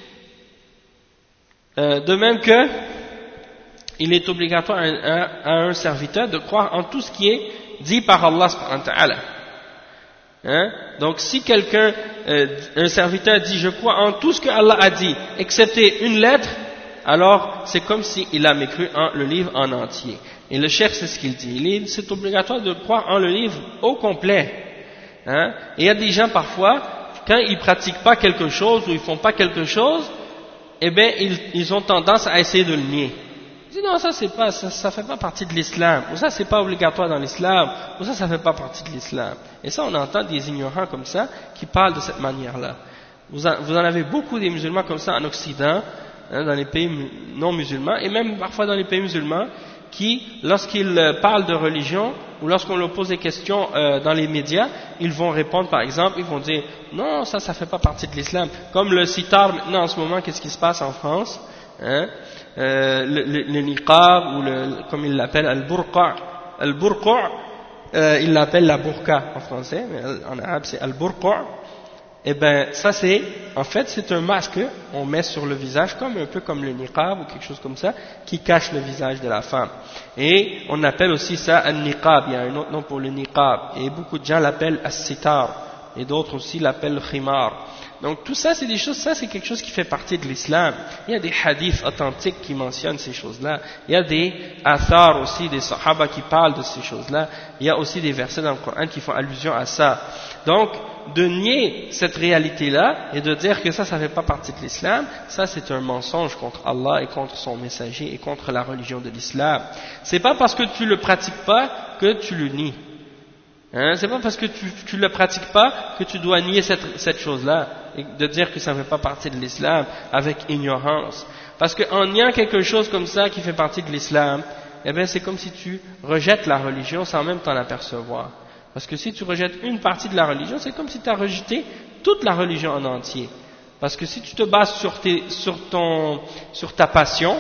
de même que il est obligatoire à un serviteur de croire en tout ce qui est dit par Allah subhanahu wa ta'ala. Donc si quelqu'un, un serviteur dit je crois en tout ce que Allah a dit excepté une lettre, alors c'est comme s'il a mécru le livre en entier. Et le cheikh c'est ce qu'il dit, c'est obligatoire de croire en le livre au complet. Et il y a des gens parfois, quand ils pratiquent pas quelque chose ou ils font pas quelque chose, eh bien, ils ont tendance à essayer de le nier. Ils disent non, ça fait pas partie de l'islam, ou ça c'est pas obligatoire dans l'islam, ou ça fait pas partie de l'islam. Et ça, on entend des ignorants comme ça qui parlent de cette manière-là. Vous en avez beaucoup des musulmans comme ça en Occident, hein, dans les pays non musulmans, et même parfois dans les pays musulmans, qui, lorsqu'ils parlent de religion, ou lorsqu'on leur pose des questions dans les médias, ils vont répondre par exemple, ils vont dire non, ça fait pas partie de l'islam. Comme le sitar maintenant en ce moment, qu'est-ce qui se passe en France, hein, le niqab, ou comme ils l'appellent, al-burqa, ils l'appellent la burqa en français, mais en arabe c'est al-burqa. Eh ben, ça c'est, en fait, c'est un masque on met sur le visage, un peu comme le niqab ou quelque chose comme ça, qui cache le visage de la femme. Et on appelle aussi ça un niqab, il y a un autre nom pour le niqab, et beaucoup de gens l'appellent as-sitar, et d'autres aussi l'appellent le khimar. Donc tout ça c'est des choses, ça c'est quelque chose qui fait partie de l'islam. Il y a des hadiths authentiques qui mentionnent ces choses-là, il y a des athars aussi, des sahaba qui parlent de ces choses-là, il y a aussi des versets dans le Coran qui font allusion à ça. Donc, de nier cette réalité-là et de dire que ça fait pas partie de l'islam, ça c'est un mensonge contre Allah et contre son messager et contre la religion de l'islam. C'est pas parce que tu le pratiques pas que tu le nies. Hein, c'est pas parce que tu le pratiques pas que tu dois nier cette chose-là et de dire que ça fait pas partie de l'islam avec ignorance. Parce qu'en niant quelque chose comme ça qui fait partie de l'islam, eh bien c'est comme si tu rejettes la religion sans même t'en apercevoir. Parce que si tu rejettes une partie de la religion, c'est comme si tu as rejeté toute la religion en entier. Parce que si tu te bases sur ta passion,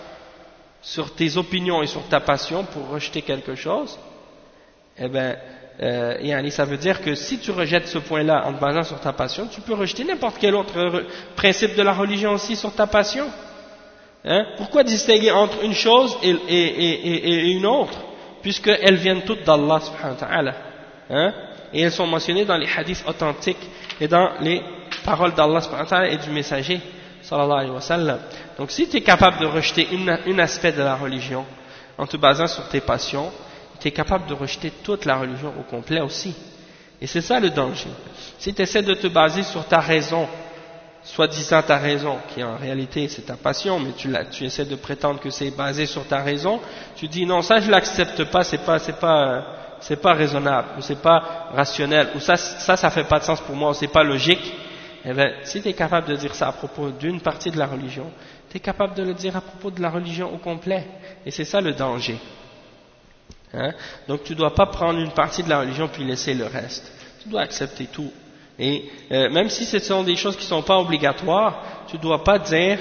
sur tes opinions et sur ta passion pour rejeter quelque chose, eh bien, ça veut dire que si tu rejettes ce point-là en te basant sur ta passion, tu peux rejeter n'importe quel autre principe de la religion aussi sur ta passion. Hein? Pourquoi distinguer entre une chose et une autre, puisqu'elles viennent toutes d'Allah subhanahu wa ta'ala. Hein? Et elles sont mentionnées dans les hadiths authentiques et dans les paroles d'Allah subhanahu wa ta'ala et du messager sallallahu alayhi wa sallam. Donc si tu es capable de rejeter un aspect de la religion en te basant sur tes passions, tu es capable de rejeter toute la religion au complet aussi. Et c'est ça le danger. Si tu essaies de te baser sur ta raison, soi-disant ta raison, qui en réalité c'est ta passion, mais tu essaies de prétendre que c'est basé sur ta raison, tu dis non, ça je l'accepte pas, c'est pas raisonnable, ou c'est pas rationnel, ou ça fait pas de sens pour moi, ou c'est pas logique. Eh bien, si tu es capable de dire ça à propos d'une partie de la religion, tu es capable de le dire à propos de la religion au complet. Et c'est ça le danger. Hein? Donc tu ne dois pas prendre une partie de la religion puis laisser le reste. Tu dois accepter tout. Et même si ce sont des choses qui ne sont pas obligatoires, tu ne dois pas dire,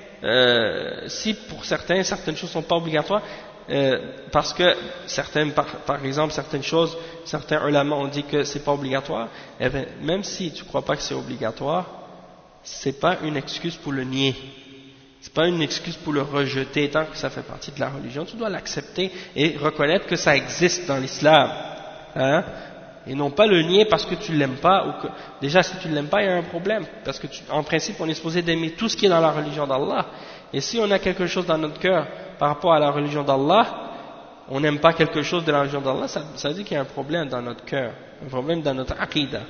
si pour certaines choses ne sont pas obligatoires, parce que par exemple certaines choses, certains ulama ont dit que c'est pas obligatoire, eh bien, même si tu ne crois pas que c'est obligatoire, c'est pas une excuse pour le nier, c'est pas une excuse pour le rejeter tant que ça fait partie de la religion. Tu dois l'accepter et reconnaître que ça existe dans l'islam, hein, et non pas le nier parce que tu l'aimes pas, ou que déjà si tu l'aimes pas il y a un problème, parce que en principe on est supposé d'aimer tout ce qui est dans la religion d'Allah. Et si on a quelque chose dans notre cœur par rapport à la religion d'Allah, on n'aime pas quelque chose de la religion d'Allah, ça veut dire qu'il y a un problème dans notre cœur, un problème dans notre aqidah.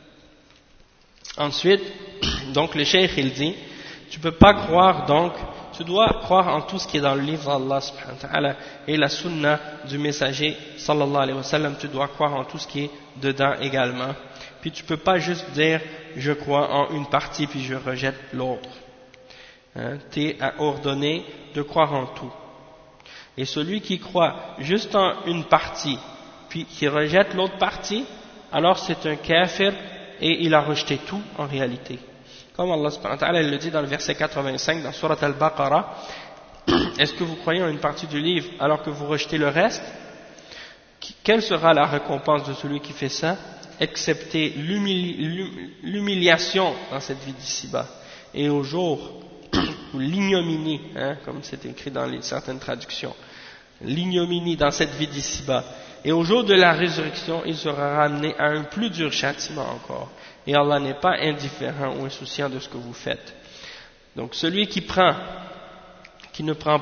Ensuite, donc le cheikh il dit, tu peux pas croire donc, tu dois croire en tout ce qui est dans le livre d'Allah subhanahu wa ta'ala et la sunna du messager sallallahu alayhi wa sallam, tu dois croire en tout ce qui est dedans également. Puis tu peux pas juste dire, je crois en une partie puis je rejette l'autre. Hein, tu es ordonné de croire en tout. Et celui qui croit juste en une partie, puis qui rejette l'autre partie, alors c'est un kafir et il a rejeté tout en réalité. Comme Allah subhanahu wa ta'ala le dit dans le verset 85 dans Surat Al-Baqarah, est-ce que vous croyez en une partie du livre alors que vous rejetez le reste? Quelle sera la récompense de celui qui fait ça, excepté l'humiliation dans cette vie d'ici-bas et au jour ou l'ignominie, hein, comme c'est écrit dans certaines traductions, l'ignominie dans cette vie d'ici-bas, et au jour de la résurrection il sera ramené à un plus dur châtiment encore, et Allah n'est pas indifférent ou insouciant de ce que vous faites. Donc celui qui ne prend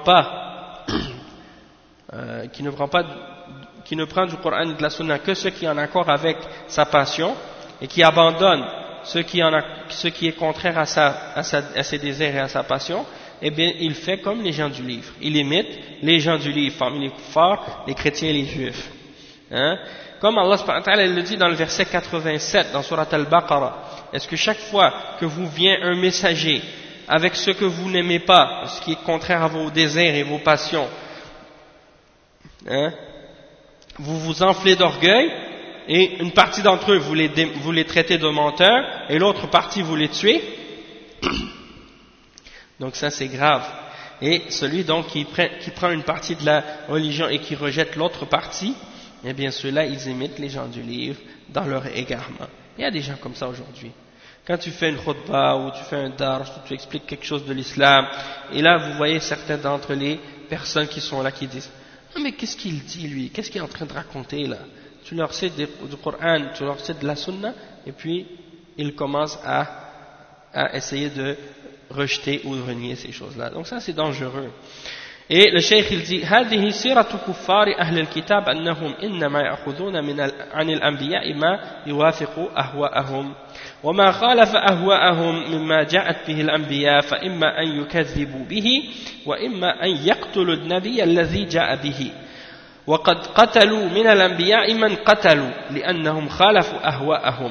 du Coran et de la Sunna que ce qui est en accord avec sa passion, et qui abandonne ce qui est contraire à ses désirs et à sa passion, eh bien il fait comme les gens du livre, il imite les gens du livre parmi les kuffars, les chrétiens et les juifs, hein? Comme Allah subhanahu wa ta'ala le dit dans le verset 87 dans Surat Al-Baqarah, est-ce que chaque fois que vous vient un messager avec ce que vous n'aimez pas, ce qui est contraire à vos désirs et vos passions, hein, vous vous enflez d'orgueil, et une partie d'entre eux vous les traitez de menteurs et l'autre partie vous les tuez? Donc ça c'est grave. Et celui donc qui prend une partie de la religion et qui rejette l'autre partie, eh bien ceux-là ils imitent les gens du livre dans leur égarement. Il y a des gens comme ça aujourd'hui. Quand tu fais une khutbah ou tu fais un darj, tu expliques quelque chose de l'islam, et là vous voyez certains d'entre les personnes qui sont là qui disent « mais qu'est-ce qu'il dit lui? Qu'est-ce qu'il est en train de raconter là ?» Tu leur cites du Coran, tu leur cites de la Sunna, et puis ils commencent à essayer de rejeter ou de renier ces choses-là. Donc ça c'est dangereux. Et le cheikh il dit هذه سيرة كفار أهل الكتاب أنهم إنما يأخذون عن الأنبياء ما يوافق أهواءهم وما خالف أهواءهم مما جاءت به الأنبياء فإما أن يكذبوا به وإما أن يقتلوا النبي الذي جاء به وقد قتلوا من الأنبياء من قتلوا لأنهم خالفوا أهواءهم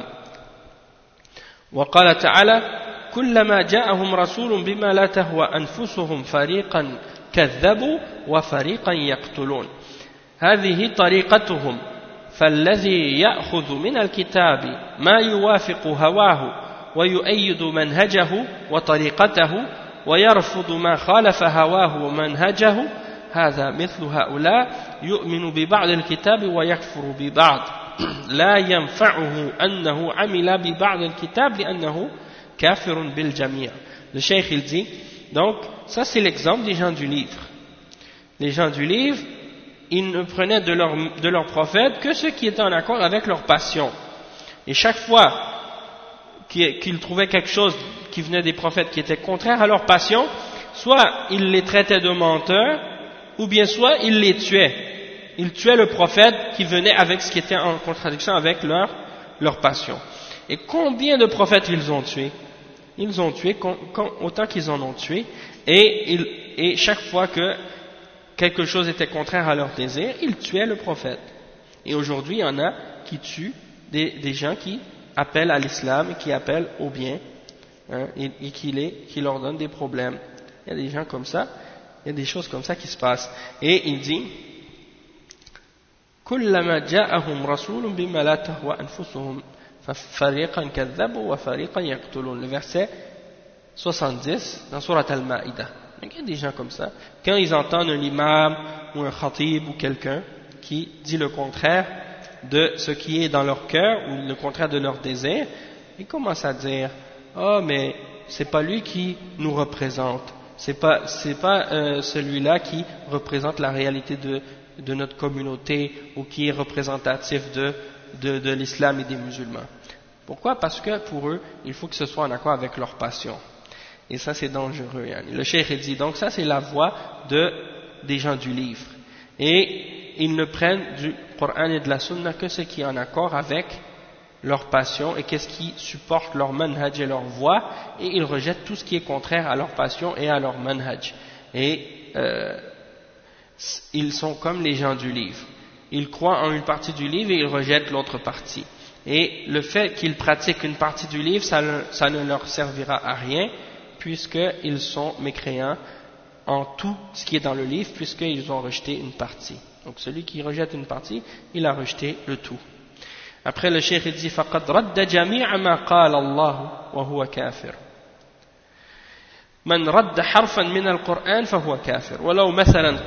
وقال تعالى كلما جاءهم رسول بما لا تهوى أنفسهم فريقا كذبوا وفريقا يقتلون هذه طريقتهم فالذي يأخذ من الكتاب ما يوافق هواه ويؤيد منهجه وطريقته ويرفض ما خالف هواه ومنهجه هذا مثل هؤلاء يؤمن ببعض الكتاب ويكفر ببعض لا ينفعه أنه عمل ببعض الكتاب لأنه كافر بالجميع. Le cheikh il dit donc ça c'est l'exemple des gens du livre. Les gens du livre ils ne prenaient de leur prophète que ce qui était en accord avec leur passion, et chaque fois qu'ils trouvaient quelque chose qui venait des prophètes qui était contraire à leur passion, soit ils les traitaient de menteurs ou bien soit ils les tuaient. Ils tuaient le prophète qui venait avec ce qui était en contradiction avec leur passion. Et combien de prophètes ils ont tués? Ils ont tué autant qu'ils en ont tué, et chaque fois que quelque chose était contraire à leur désir, ils tuaient le prophète. Et aujourd'hui, il y en a qui tuent des gens qui appellent à l'islam, qui appellent au bien, hein, et qui leur donnent des problèmes. Il y a des gens comme ça, il y a des choses comme ça qui se passent. Et il dit كلما جاءهم رسول بما لا تهوى أنفسهم ففريقا كذبوا وفريقا يقتلون. Le verset 70 dans Surat Al-Ma'idah. Il y a des gens comme ça. Quand ils entendent un imam ou un khatib ou quelqu'un qui dit le contraire de ce qui est dans leur cœur ou le contraire de leur désir, ils commencent à dire oh mais c'est pas lui qui nous représente, c'est pas celui-là qui représente la réalité de notre communauté ou qui est représentatif de l'islam et des musulmans. Pourquoi? Parce que pour eux il faut que ce soit en accord avec leur passion, et ça c'est dangereux. Le cheikh dit donc ça c'est la voie des gens du livre, et ils ne prennent du Coran et de la Sunna que ce qui est en accord avec leur passion et qu'est-ce qui supporte leur manhaj et leur voie, et ils rejettent tout ce qui est contraire à leur passion et à leur manhaj. Et ils sont comme les gens du livre, ils croient en une partie du livre et ils rejettent l'autre partie, et le fait qu'ils pratiquent une partie du livre ça ne leur servira à rien puisqu'ils sont mécréants en tout ce qui est dans le livre, puisqu'ils ont rejeté une partie. Donc celui qui rejette une partie, il a rejeté le tout. Après le cheikh dit فَقَدْ رَدَّ جَمِيعَ مَا قَالَ اللَّهُ وَهُوَ كَافِرٌ من رد حرفا من القرآن فهو كافر ولو مثلا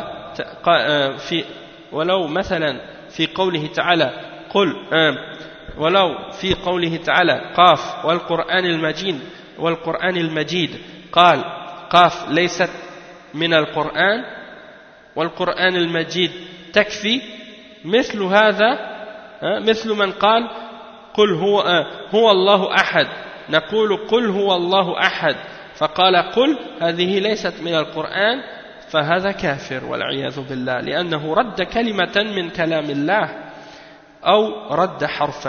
في قوله تعالى ولو في قوله تعالى قاف والقرآن المجيد قال قاف ليست من القرآن والقرآن المجيد تكفي مثل هذا مثل من قال قل هو الله أحد نقول قل هو الله أحد فقال قل هذه ليست من القرآن فهذا كافر والعياذ بالله لأنه رد كلمة من كلام الله أو رد حرفا.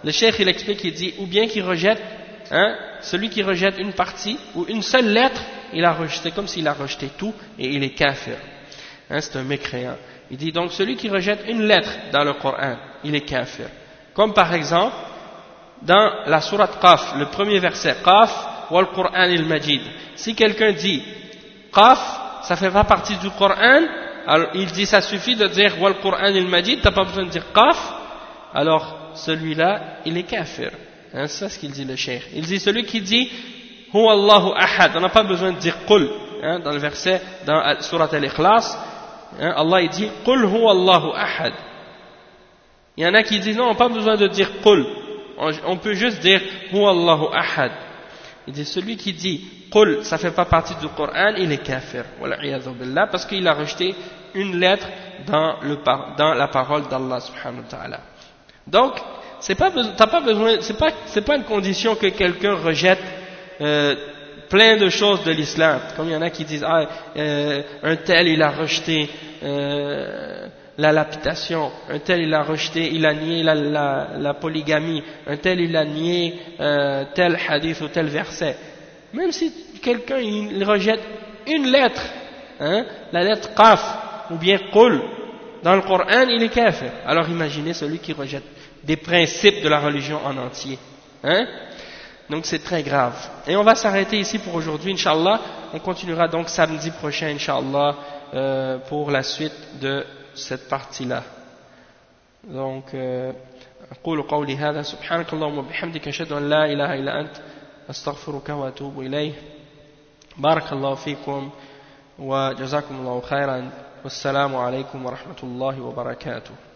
le cheikh il explique, il dit, ou bien qu'il rejette, celui qui rejette une partie ou une seule lettre, il a rejeté comme s'il a rejeté tout et il est kafir. C'est un mécréant. Il dit donc celui qui rejette une lettre dans le Coran, il est kafir. Comme par exemple, dans la sourate Qaf, le premier verset, Qaf wal Qur'an al-Majid. Si quelqu'un dit Qaf, ça fait pas partie du Coran, alors il dit ça suffit de dire wal Qur'an al-Majid, t'as pas besoin de dire Qaf, alors celui-là, il est kafir. C'est ça ce qu'il dit le cheikh. Il dit celui qui dit Huwa Allahu Ahad, on n'a pas besoin de dire Qul, dans le verset, dans Surat Al-Ikhlas, Allah il dit Qul Huwa Allahu Ahad. Il y en a qui disent non, on n'a pas besoin de dire Qul, on peut juste dire Huwa Allahu Ahad. Il dit celui qui dit Qul, ça fait pas partie du Coran, il est kafir, parce qu'il a rejeté une lettre dans la parole d'Allah subhanahu wa ta'ala. Donc, c'est pas une condition que quelqu'un rejette plein de choses de l'islam, comme il y en a qui disent un tel il a rejeté la lapidation, un tel il a rejeté, il a nié la polygamie, un tel il a nié tel hadith ou tel verset. Même si quelqu'un il rejette une lettre, la lettre Qaf ou bien Qul dans le Coran, il est kafir. Alors imaginez celui qui rejette des principes de la religion en entier. Donc c'est très grave. Et on va s'arrêter ici pour aujourd'hui, Inch'Allah. On continuera donc samedi prochain, Inch'Allah, pour la suite de cette partie-là. Donc, أقول قولي هذا سبحانك اللهم وبحمدك أشهد أن لا إله إلا أنت أستغفرك وأتوب إليه بارك الله فيكم وجزاكم الله خيرا والسلام عليكم ورحمة الله وبركاته.